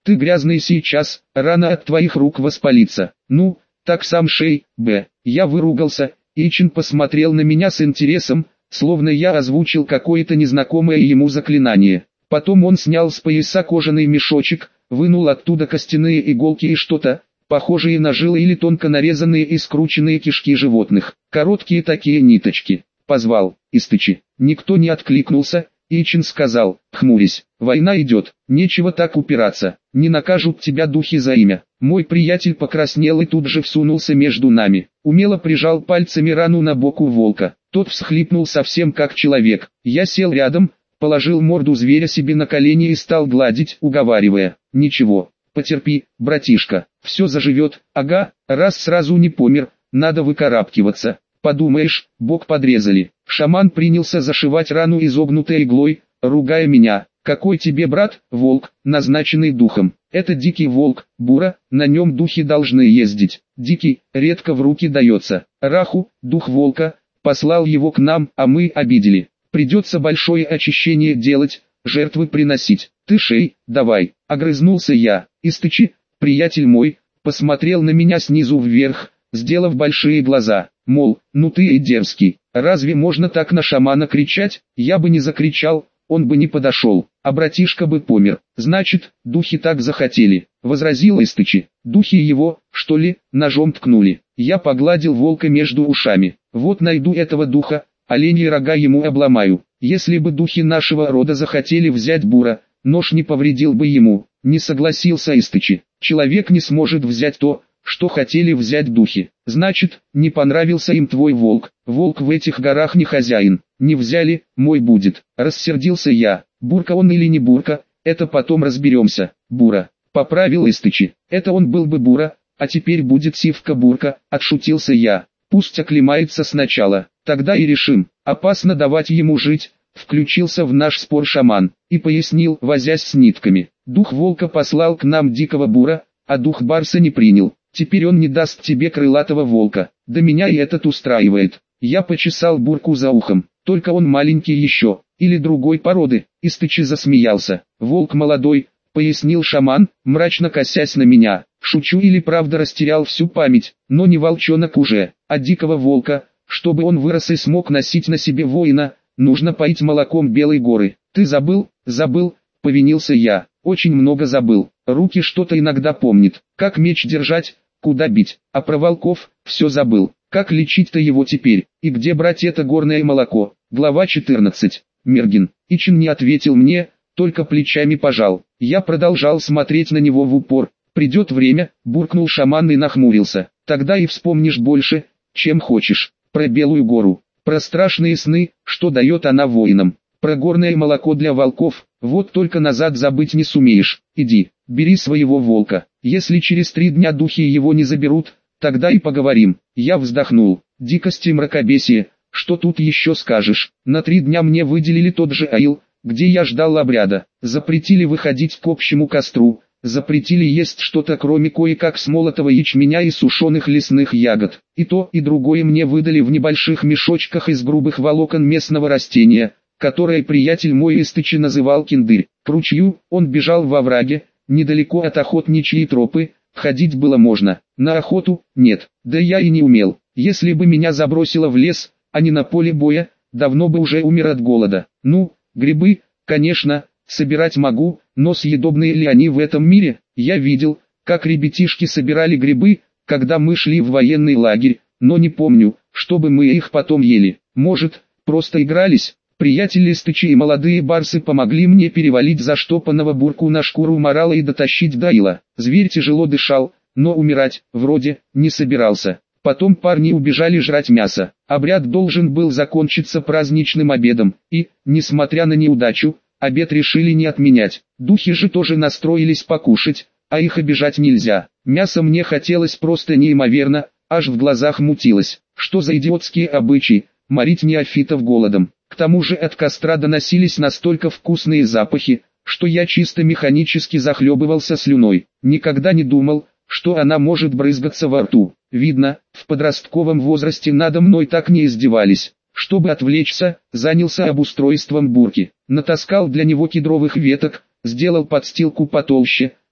Ты грязный сейчас, рана от твоих рук воспалится. Ну, так сам шей, б. Я выругался, Ичин посмотрел на меня с интересом, словно я озвучил какое-то незнакомое ему заклинание. Потом он снял с пояса кожаный мешочек, вынул оттуда костяные иголки и что-то, похожие на жилы или тонко нарезанные и скрученные кишки животных. Короткие такие ниточки. Позвал, Истычи. Никто не откликнулся, Ичин сказал, хмурясь, война идет, нечего так упираться, не накажут тебя духи за имя. Мой приятель покраснел и тут же всунулся между нами, умело прижал пальцами рану на боку волка. Тот всхлипнул совсем как человек. Я сел рядом, положил морду зверя себе на колени и стал гладить, уговаривая, ничего, потерпи, братишка, все заживет, ага, раз сразу не помер, надо выкарабкиваться. Подумаешь, бок подрезали. Шаман принялся зашивать рану изогнутой иглой, ругая меня. Какой тебе брат, волк, назначенный духом? Это дикий волк, Бура, на нем духи должны ездить. Дикий, редко в руки дается. Раху, дух волка, послал его к нам, а мы обидели. Придется большое очищение делать, жертвы приносить. Ты шей, давай, огрызнулся я. Истычи, приятель мой, посмотрел на меня снизу вверх, сделав большие глаза. Мол, ну ты и дерзкий, разве можно так на шамана кричать? Я бы не закричал, он бы не подошел, а братишка бы помер. Значит, духи так захотели, возразил Истычи. Духи его, что ли, ножом ткнули. Я погладил волка между ушами. Вот найду этого духа, оленьи рога ему обломаю. Если бы духи нашего рода захотели взять Бура, нож не повредил бы ему. Не согласился Истычи. Человек не сможет взять то, что хотели взять духи. Значит, не понравился им твой волк. Волк в этих горах не хозяин. Не взяли, мой будет. Рассердился я. Бурка он или не Бурка, это потом разберемся. Бура. Поправил Истычи. Это он был бы Бура, а теперь будет Сивка-Бурка, отшутился я. Пусть оклемается сначала, тогда и решим. Опасно давать ему жить, включился в наш спор шаман, и пояснил, возясь с нитками. Дух волка послал к нам дикого Бура, а дух барса не принял. Теперь он не даст тебе крылатого волка. Да меня и этот устраивает. Я почесал Бурку за ухом. Только он маленький еще, или другой породы. Истычи засмеялся. Волк молодой, пояснил шаман, мрачно косясь на меня. Шучу или правда растерял всю память, но не волчонок уже, а дикого волка. Чтобы он вырос и смог носить на себе воина, нужно поить молоком Белой горы. Ты забыл, повинился я. Очень много забыл. Руки что-то иногда помнит. Как меч держать, куда бить, а про волков все забыл. Как лечить-то его теперь, и где брать это горное молоко? Глава 14. Мергин. Ичин не ответил мне, только плечами пожал. Я продолжал смотреть на него в упор. Придет время, буркнул шаман и нахмурился. Тогда и вспомнишь больше, чем хочешь. Про Белую гору, про страшные сны, что дает она воинам. Про горное молоко для волков, вот только назад забыть не сумеешь. Иди, бери своего волка. Если через 3 дня духи его не заберут, тогда и поговорим. Я вздохнул. Дикость и мракобесие, что тут еще скажешь. На 3 дня мне выделили тот же аил, где я ждал обряда. Запретили выходить к общему костру. Запретили есть что-то кроме кое-как смолотого ячменя и сушеных лесных ягод. И то, и другое мне выдали в небольших мешочках из грубых волокон местного растения, которое приятель мой Истычи называл киндырь. К ручью он бежал во враге, недалеко от охотничьей тропы, ходить было можно, на охоту нет, да я и не умел. Если бы меня забросило в лес, а не на поле боя, давно бы уже умер от голода. Ну, грибы, конечно, собирать могу, но съедобные ли они в этом мире? Я видел, как ребятишки собирали грибы, когда мы шли в военный лагерь, но не помню, чтобы мы их потом ели. Может, просто игрались? Приятели Истычи и молодые барсы помогли мне перевалить заштопанного Бурку на шкуру морала и дотащить до ила. Зверь тяжело дышал, но умирать, вроде, не собирался. Потом парни убежали жрать мясо. Обряд должен был закончиться праздничным обедом, и, несмотря на неудачу, обед решили не отменять. Духи же тоже настроились покушать, а их обижать нельзя. Мясо мне хотелось просто неимоверно, аж в глазах мутилось. Что за идиотские обычаи, морить неофитов голодом. К тому же от костра доносились настолько вкусные запахи, что я чисто механически захлебывался слюной. Никогда не думал, что она может брызгаться во рту. Видно, в подростковом возрасте надо мной так не издевались. Чтобы отвлечься, занялся обустройством Бурки. Натаскал для него кедровых веток, сделал подстилку потолще,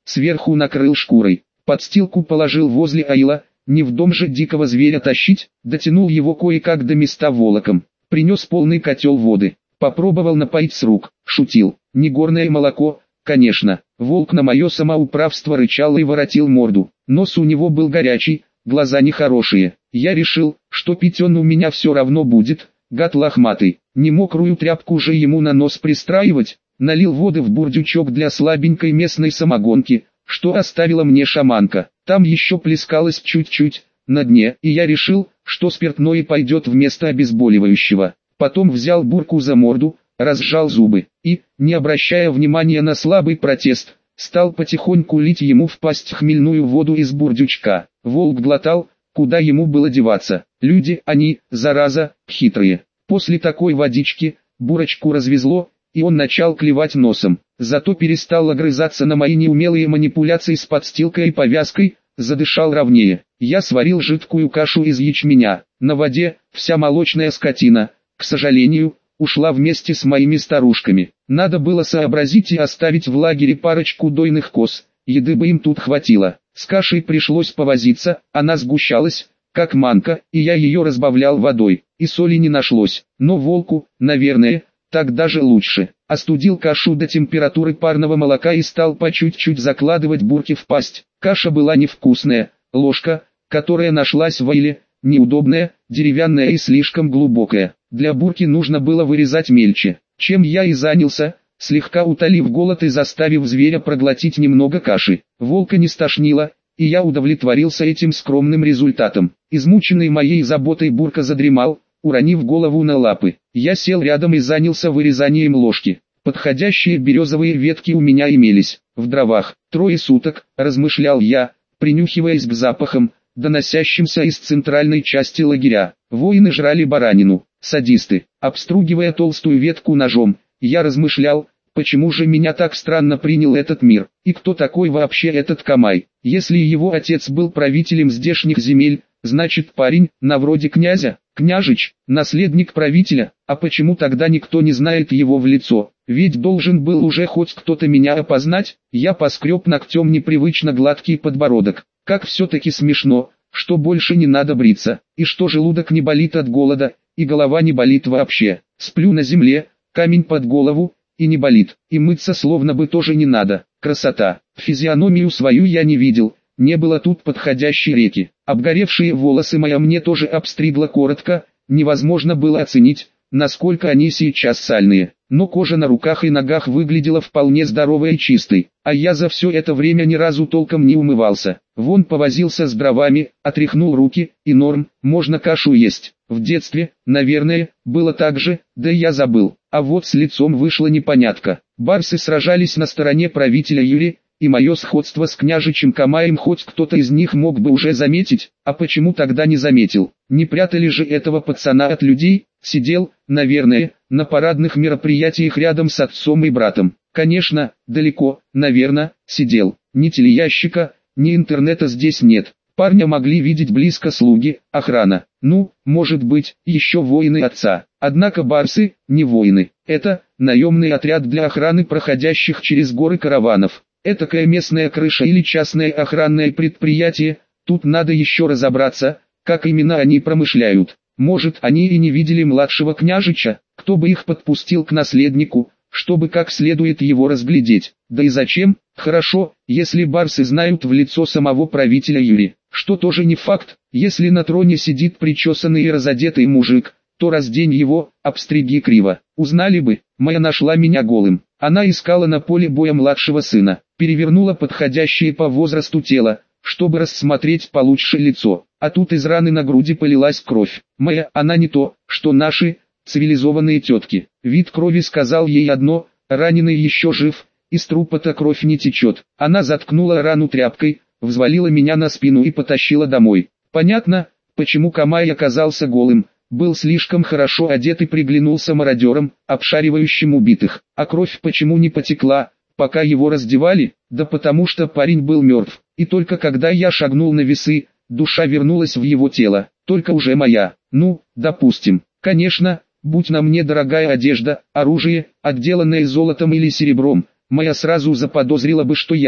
сверху накрыл шкурой. Подстилку положил возле аила, не в дом же дикого зверя тащить, дотянул его кое-как до места волоком. Принес полный котел воды, попробовал напоить с рук, шутил, не горное молоко, конечно. Волк на мое самоуправство рычал и воротил морду, нос у него был горячий, глаза нехорошие. Я решил, что пить он у меня все равно будет, гад лохматый, не мокрую тряпку же ему на нос пристраивать. Налил воды в бурдючок для слабенькой местной самогонки, что оставила мне шаманка. Там еще плескалось чуть-чуть на дне, и я решил, что спиртное пойдет вместо обезболивающего. Потом взял бурку за морду, разжал зубы и, не обращая внимания на слабый протест, стал потихоньку лить ему в пасть хмельную воду из бурдючка. Волк глотал, куда ему было деваться. Люди, они, зараза, хитрые. После такой водички, бурочку развезло, и он начал клевать носом. Зато перестал огрызаться на мои неумелые манипуляции с подстилкой и повязкой, задышал ровнее. Я сварил жидкую кашу из ячменя. На воде, вся молочная скотина, к сожалению, ушла вместе с моими старушками. Надо было сообразить и оставить в лагере парочку дойных коз, еды бы им тут хватило. С кашей пришлось повозиться, она сгущалась, как манка, и я ее разбавлял водой, и соли не нашлось. Но волку, наверное, так даже лучше. Остудил кашу до температуры парного молока и стал по чуть-чуть закладывать бурки в пасть. Каша была невкусная, ложка, которая нашлась в аиле, неудобная, деревянная и слишком глубокая. Для бурки нужно было вырезать мельче, чем я и занялся, слегка утолив голод и заставив зверя проглотить немного каши. Волка не стошнило, и я удовлетворился этим скромным результатом. Измученный моей заботой бурка задремал, уронив голову на лапы. Я сел рядом и занялся вырезанием ложки. Подходящие березовые ветки у меня имелись. В дровах, 3 суток, размышлял я, принюхиваясь к запахам, доносящимся из центральной части лагеря. Воины жрали баранину, садисты. Обстругивая толстую ветку ножом, я размышлял, почему же меня так странно принял этот мир, и кто такой вообще этот Камай. Если его отец был правителем здешних земель, значит парень, на вроде князя, княжич, наследник правителя, а почему тогда никто не знает его в лицо? Ведь должен был уже хоть кто-то меня опознать. Я поскреб ногтем непривычно гладкий подбородок. Как все-таки смешно, что больше не надо бриться, и что желудок не болит от голода, и голова не болит вообще. Сплю на земле, камень под голову, и не болит, и мыться словно бы тоже не надо. Красота. Физиономию свою я не видел, не было тут подходящей реки. Обгоревшие волосы моя мне тоже обстригла коротко, невозможно было оценить, насколько они сейчас сальные. Но кожа на руках и ногах выглядела вполне здоровой и чистой, а я за все это время ни разу толком не умывался. Вон повозился с дровами, отряхнул руки, и норм, можно кашу есть. В детстве, наверное, было так же, да я забыл. А вот с лицом вышла непонятка. Барсы сражались на стороне правителя Юрия, и мое сходство с княжичем Камаем хоть кто-то из них мог бы уже заметить, а почему тогда не заметил? Не прятали же этого пацана от людей? Сидел, наверное, на парадных мероприятиях рядом с отцом и братом. Конечно, далеко, наверное, сидел. Ни телеящика, ни интернета здесь нет. Парня могли видеть близко слуги, охрана. Ну, может быть, еще воины отца. Однако барсы, не воины. Это наемный отряд для охраны проходящих через горы караванов. Этакая местная крыша или частное охранное предприятие. Тут надо еще разобраться, как именно они промышляют. Может, они и не видели младшего княжича, кто бы их подпустил к наследнику, чтобы как следует его разглядеть. Да и зачем? Хорошо, если барсы знают в лицо самого правителя Юрия, что тоже не факт. Если на троне сидит причесанный и разодетый мужик, то раздень его, обстриги криво. Узнали бы, моя нашла меня голым. Она искала на поле боя младшего сына, перевернула подходящее по возрасту тело, чтобы рассмотреть получше лицо. А тут из раны на груди полилась кровь. Моя, она не то, что наши, цивилизованные тетки. Вид крови сказал ей одно, раненый еще жив, из трупа-то кровь не течет. Она заткнула рану тряпкой, взвалила меня на спину и потащила домой. Понятно, почему Камай оказался голым. Был слишком хорошо одет и приглянулся мародерам, обшаривающим убитых. А кровь почему не потекла, пока его раздевали? Да потому что парень был мертв. И только когда я шагнул на весы, душа вернулась в его тело, только уже моя. Ну, допустим. Конечно, будь на мне дорогая одежда, оружие, отделанное золотом или серебром, моя сразу заподозрила бы, что я,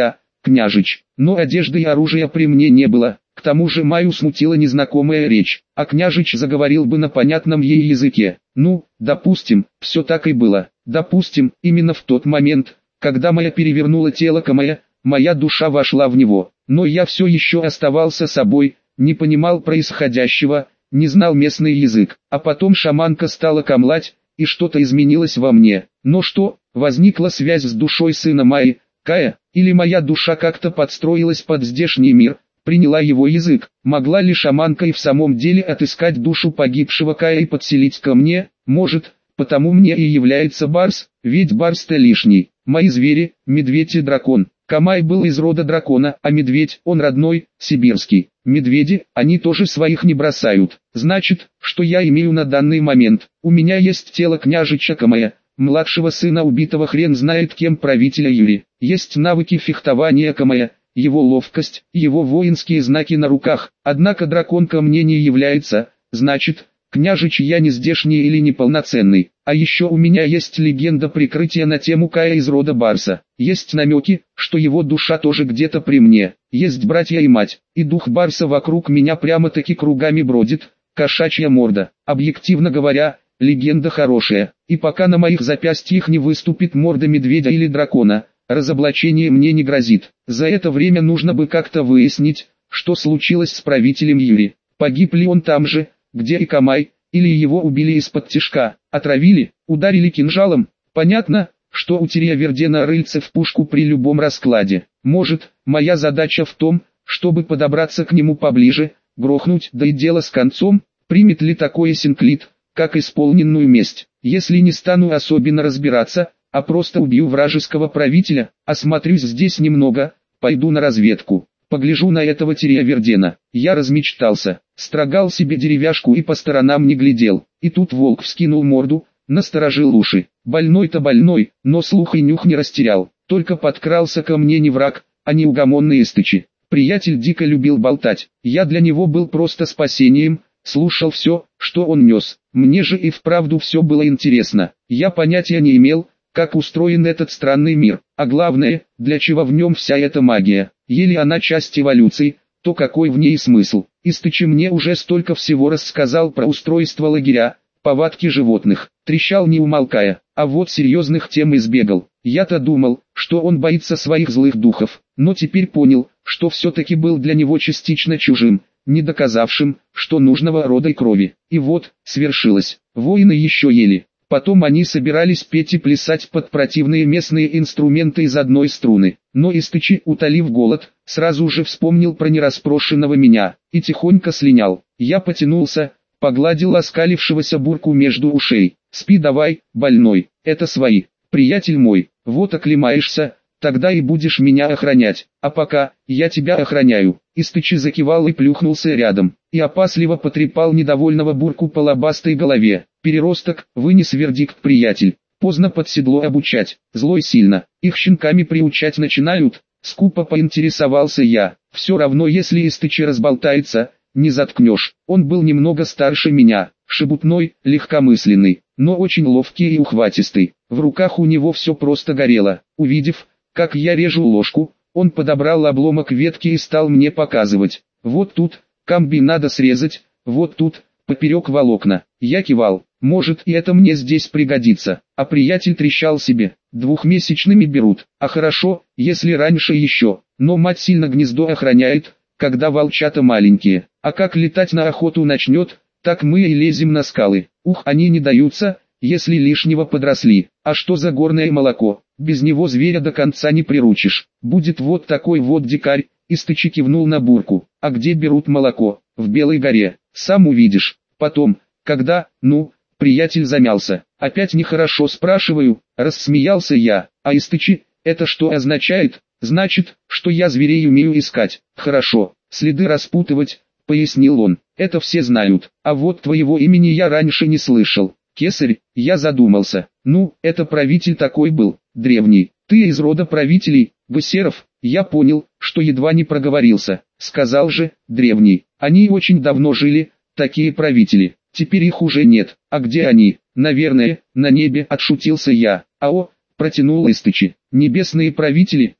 княжич, но одежды и оружия при мне не было. К тому же Маю смутила незнакомая речь, а княжич заговорил бы на понятном ей языке. Ну, допустим, все так и было. Допустим, именно в тот момент, когда Майя перевернула тело Камая, моя душа вошла в него. Но я все еще оставался собой, не понимал происходящего, не знал местный язык. А потом шаманка стала камлать, и что-то изменилось во мне. Но что, возникла связь с душой сына Майи, Кая, или моя душа как-то подстроилась под здешний мир, приняла его язык? Могла ли шаманка и в самом деле отыскать душу погибшего Кая и подселить ко мне? Может, потому мне и является Барс, ведь Барс-то лишний. Мои звери, медведь и дракон. Камай был из рода дракона, а медведь, он родной, сибирский. Медведи, они тоже своих не бросают. Значит, что я имею на данный момент? У меня есть тело княжича Камая, младшего сына убитого хрен знает кем правителя Юри. Есть навыки фехтования Камая, его ловкость, его воинские знаки на руках. Однако дракон ко мне не является, значит, княжич я не здешний или неполноценный. А еще у меня есть легенда прикрытия на тему Кая из рода Барса. Есть намеки, что его душа тоже где-то при мне. Есть братья и мать, и дух Барса вокруг меня прямо-таки кругами бродит, кошачья морда. Объективно говоря, легенда хорошая, и пока на моих запястьях не выступит морда медведя или дракона, разоблачение мне не грозит. За это время нужно бы как-то выяснить, что случилось с правителем Юри. Погиб ли он там же, где и Камай, или его убили из-под тишка, отравили, ударили кинжалом? Понятно, что у Терьявердена рыльце в пушку при любом раскладе. Может, моя задача в том, чтобы подобраться к нему поближе, грохнуть, да и дело с концом? Примет ли такое Синклит, как исполненную месть? Если не стану особенно разбираться, а просто убью вражеского правителя, осмотрюсь здесь немного, пойду на разведку. Погляжу на этого Терьявердена. Я размечтался, строгал себе деревяшку и по сторонам не глядел. И тут волк вскинул морду, насторожил уши. Больной-то больной, но слух и нюх не растерял. Только подкрался ко мне не враг, а неугомонный Истычи. Приятель дико любил болтать. Я для него был просто спасением, слушал все, что он нес. Мне же и вправду все было интересно. Я понятия не имел, как устроен этот странный мир, а главное, для чего в нем вся эта магия. Или она часть эволюции, то какой в ней смысл? Истычи мне уже столько всего рассказал про устройство лагеря, повадки животных, трещал не умолкая, а вот серьезных тем избегал. Я-то думал, что он боится своих злых духов, но теперь понял, что все-таки был для него частично чужим, не доказавшим, что нужного рода и крови. И вот, свершилось, воины еще ели. Потом они собирались петь и плясать под противные местные инструменты из одной струны. Но Истычи, утолив голод, сразу же вспомнил про нераспрошенного меня, и тихонько слинял. Я потянулся, погладил оскалившегося бурку между ушей. «Спи давай, больной, это свои. Приятель мой, вот оклемаешься, тогда и будешь меня охранять. А пока, я тебя охраняю». Истычи закивал и плюхнулся рядом, и опасливо потрепал недовольного бурку по лобастой голове. «Переросток, вынес вердикт приятель. Поздно под седло обучать, злой сильно, их щенками приучать начинают». Скупо поинтересовался я. Все равно если Истычи разболтается, не заткнешь. Он был немного старше меня, шебутной, легкомысленный, но очень ловкий и ухватистый. В руках у него все просто горело. Увидев, как я режу ложку, он подобрал обломок ветки и стал мне показывать. Вот тут, камби надо срезать, вот тут, поперек волокна. Я кивал, может и это мне здесь пригодится. А приятель трещал себе, 2-месячными берут. А хорошо, если раньше еще, но мать сильно гнездо охраняет, когда волчата маленькие. А как летать на охоту начнет, так мы и лезем на скалы. Ух, они не даются, если лишнего подросли. А что за горное молоко? Без него зверя до конца не приручишь. Будет вот такой вот дикарь. Истычи кивнул на бурку. А где берут молоко? В Белой горе. Сам увидишь. Потом, когда, приятель замялся. Опять нехорошо спрашиваю, рассмеялся я. А Истычи, это что означает? Значит, что я зверей умею искать. Хорошо, следы распутывать, пояснил он. Это все знают. А вот твоего имени я раньше не слышал. Кесарь, я задумался. Это правитель такой был, древний. Ты из рода правителей, Гусеров. Я понял, что едва не проговорился. Сказал же, древний. Они очень давно жили, такие правители. Теперь их уже нет. А где они? Наверное, на небе, отшутился я. Протянул Истычи. Небесные правители,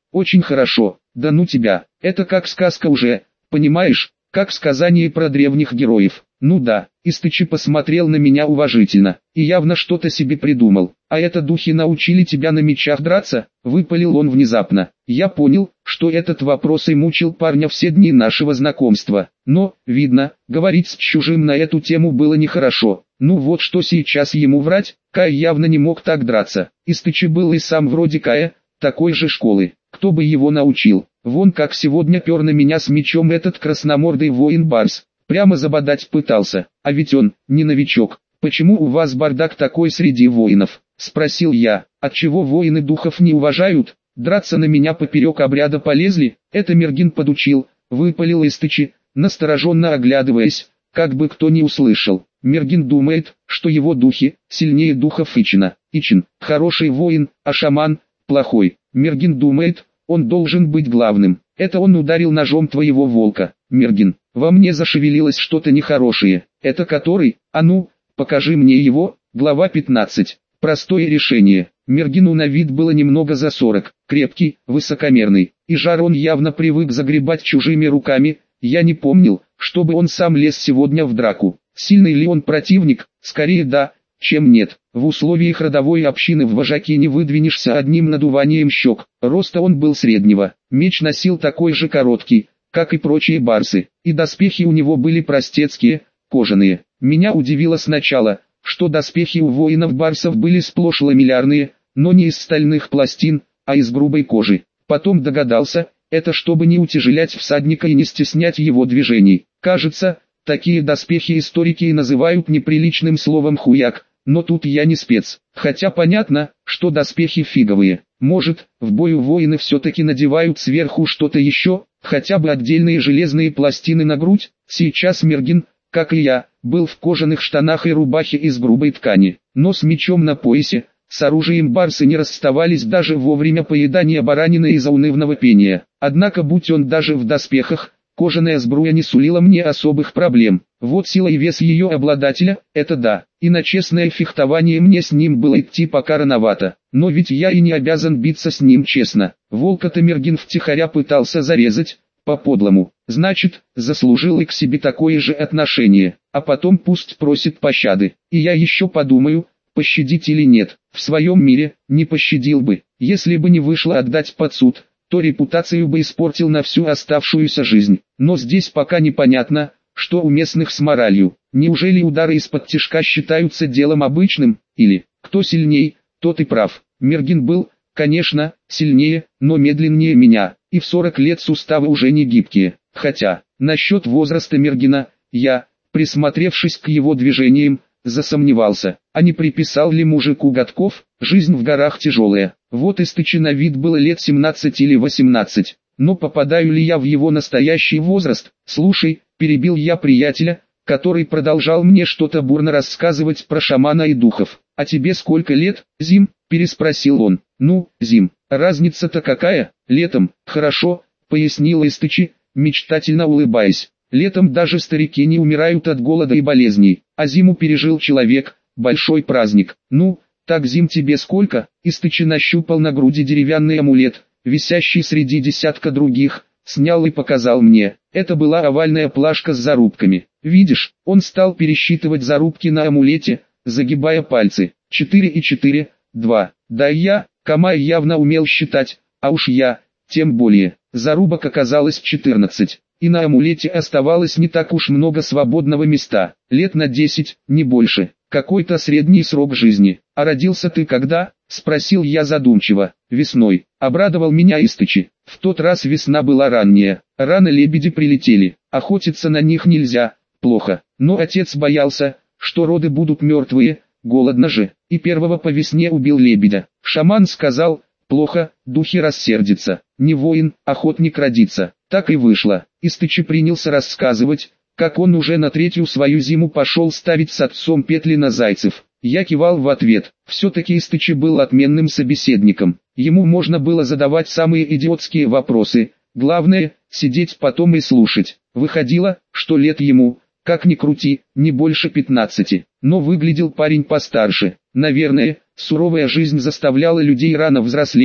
очень хорошо, да ну тебя, это как сказка уже, понимаешь, как сказание про древних героев. Ну да, Истычи посмотрел на меня уважительно, и явно что-то себе придумал. А это духи научили тебя на мечах драться? Выпалил он внезапно. Я понял, что этот вопрос и мучил парня все дни нашего знакомства. Но, видно, говорить с чужим на эту тему было нехорошо. Ну вот что сейчас ему врать, Кай явно не мог так драться. Истычи был и сам вроде Кая, такой же школы. Кто бы его научил? Вон как сегодня пер на меня с мечом этот красномордый воин Барс. Прямо забодать пытался, а ведь он, не новичок. «Почему у вас бардак такой среди воинов?» – спросил я. «Отчего воины духов не уважают? Драться на меня поперек обряда полезли?» «Это Мергин подучил», – выпалил Истычи, настороженно оглядываясь, как бы кто ни услышал. Мергин думает, что его духи сильнее духов Ичина. Ичин – хороший воин, а шаман – плохой. Мергин думает, он должен быть главным. Это он ударил ножом твоего волка, Мергин. Во мне зашевелилось что-то нехорошее. Это который? А ну, покажи мне его. Глава 15. Простое решение. Мергину на вид было немного за 40. Крепкий, высокомерный. И жар он явно привык загребать чужими руками. Я не помнил, чтобы он сам лез сегодня в драку. Сильный ли он противник? Скорее да, чем нет. В условиях родовой общины в вожаке не выдвинешься одним надуванием щек. Роста он был среднего. Меч носил такой же короткий, как и прочие барсы, и доспехи у него были простецкие, кожаные. Меня удивило сначала, что доспехи у воинов-барсов были сплошь ламеллярные, но не из стальных пластин, а из грубой кожи. Потом догадался, это чтобы не утяжелять всадника и не стеснять его движений. Кажется, такие доспехи историки и называют неприличным словом хуяк, но тут я не спец. Хотя понятно, что доспехи фиговые. Может, в бою воины все-таки надевают сверху что-то еще, хотя бы отдельные железные пластины на грудь. Сейчас Мергин, как и я, был в кожаных штанах и рубахе из грубой ткани, но с мечом на поясе. С оружием барсы не расставались даже во время поедания баранины из-за унывного пения. Однако будь он даже в доспехах, кожаная сбруя не сулила мне особых проблем. Вот сила и вес ее обладателя, это да. И на честное фехтование мне с ним было идти пока рановато. Но ведь я и не обязан биться с ним честно. Волка-то Мергин втихаря пытался зарезать, по-подлому. Значит, заслужил и к себе такое же отношение. А потом пусть просит пощады. И я еще подумаю, пощадить или нет. В своем мире, не пощадил бы. Если бы не вышло отдать под суд, то репутацию бы испортил на всю оставшуюся жизнь. Но здесь пока непонятно, что у местных с моралью. Неужели удары из-под тишка считаются делом обычным, или, кто сильней, тот и прав. Мергин был, конечно, сильнее, но медленнее меня, и в 40 лет суставы уже не гибкие. Хотя, насчет возраста Мергина, я, присмотревшись к его движениям, засомневался, а не приписал ли мужику годков. Жизнь в горах тяжелая. Вот Истычи на вид было лет 17 или 18. Но попадаю ли я в его настоящий возраст? Слушай, перебил я приятеля, который продолжал мне что-то бурно рассказывать про шамана и духов. А тебе сколько лет, Зим? Переспросил он. Ну, Зим, разница-то какая? Летом, хорошо, пояснил Истычи, мечтательно улыбаясь. Летом даже старики не умирают от голода и болезней, а зиму пережил человек, большой праздник. Ну, так, Зим, тебе сколько? Истычи нащупал на груди деревянный амулет, висящий среди десятка других, снял и показал мне. Это была овальная плашка с зарубками. Видишь, он стал пересчитывать зарубки на амулете, загибая пальцы. 4 и 4, 2. Да я, Камай явно умел считать, а уж я, тем более. Зарубок оказалось 14. И на амулете оставалось не так уж много свободного места. Лет на 10, не больше. Какой-то средний срок жизни. А родился ты когда? Спросил я задумчиво. Весной. Обрадовал меня Истычи. В тот раз весна была ранняя. Рано лебеди прилетели. Охотиться на них нельзя. Плохо. Но отец боялся, что роды будут мертвые. Голодно же. И первого по весне убил лебедя. Шаман сказал, плохо, духи рассердятся. Не воин, охотник родится. Так и вышло. Истычи принялся рассказывать, как он уже на третью свою зиму пошел ставить с отцом петли на зайцев. Я кивал в ответ. Все-таки Истычи был отменным собеседником. Ему можно было задавать самые идиотские вопросы. Главное, сидеть потом и слушать. Выходило, что лет ему, как ни крути, не больше 15. Но выглядел парень постарше. Наверное, суровая жизнь заставляла людей рано взрослеть,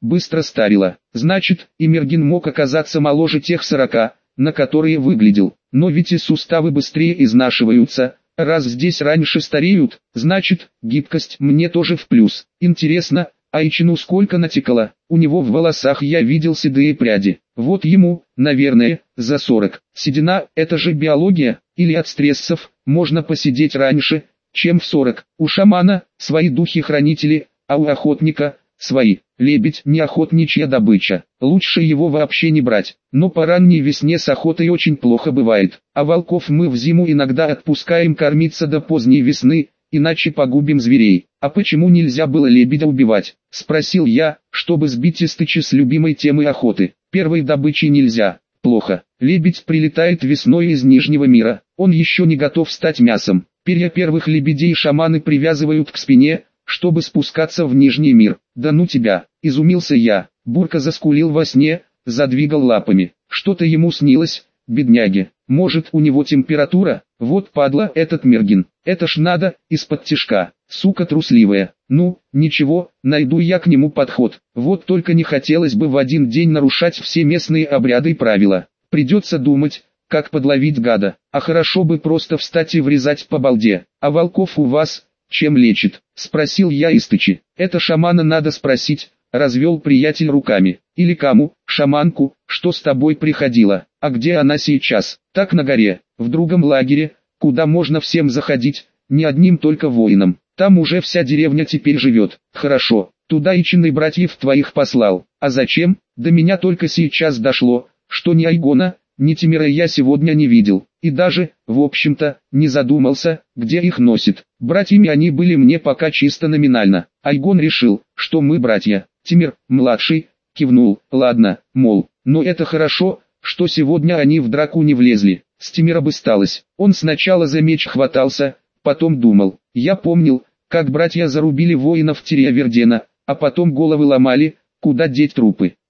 быстро старила. Значит, Имергин мог оказаться моложе тех 40, на которые выглядел. Но ведь и суставы быстрее изнашиваются. Раз здесь раньше стареют, значит, гибкость мне тоже в плюс. Интересно, Айчину сколько натекало? У него в волосах я видел седые пряди. Вот ему, наверное, за 40. Седина – это же биология, или от стрессов, можно посидеть раньше, чем в 40. У шамана свои духи-хранители, а у охотника свои. Лебедь не охотничья добыча, лучше его вообще не брать. Но по ранней весне с охотой очень плохо бывает. А волков мы в зиму иногда отпускаем кормиться до поздней весны, иначе погубим зверей. А почему нельзя было лебедя убивать? Спросил я, чтобы сбить Истыча с любимой темы охоты. Первой добычи нельзя. Плохо. Лебедь прилетает весной из Нижнего мира. Он еще не готов стать мясом. Перья первых лебедей шаманы привязывают к спине, чтобы спускаться в Нижний мир. Да ну тебя, изумился я. Бурка заскулил во сне, задвигал лапами. Что-то ему снилось, бедняге. Может, у него температура? Вот падла этот Мергин. Это ж надо, из-под тишка. Сука трусливая. Ну, ничего, найду я к нему подход. Вот только не хотелось бы в один день нарушать все местные обряды и правила. Придется думать, как подловить гада. А хорошо бы просто встать и врезать по балде. А волков у вас чем лечит? Спросил я Истычи. Это шамана надо спросить, развел приятель руками. Или кому? Шаманку, что с тобой приходила? А где она сейчас? Так на горе, в другом лагере, куда можно всем заходить, не одним только воинам. Там уже вся деревня теперь живет. Хорошо, туда и чины братьев твоих послал. А зачем? До меня только сейчас дошло, что ни Айгона, ни Тимира я сегодня не видел. И даже, в общем-то, не задумался, где их носит. Братьями они были мне пока чисто номинально. Айгон решил, что мы братья. Тимир, младший, кивнул. Ладно, мол, но это хорошо, что сегодня они в драку не влезли. С Тимира бы сталось. Он сначала за меч хватался, потом думал. Я помнил, как братья зарубили воинов Тирия-Вердена, а потом головы ломали, куда деть трупы.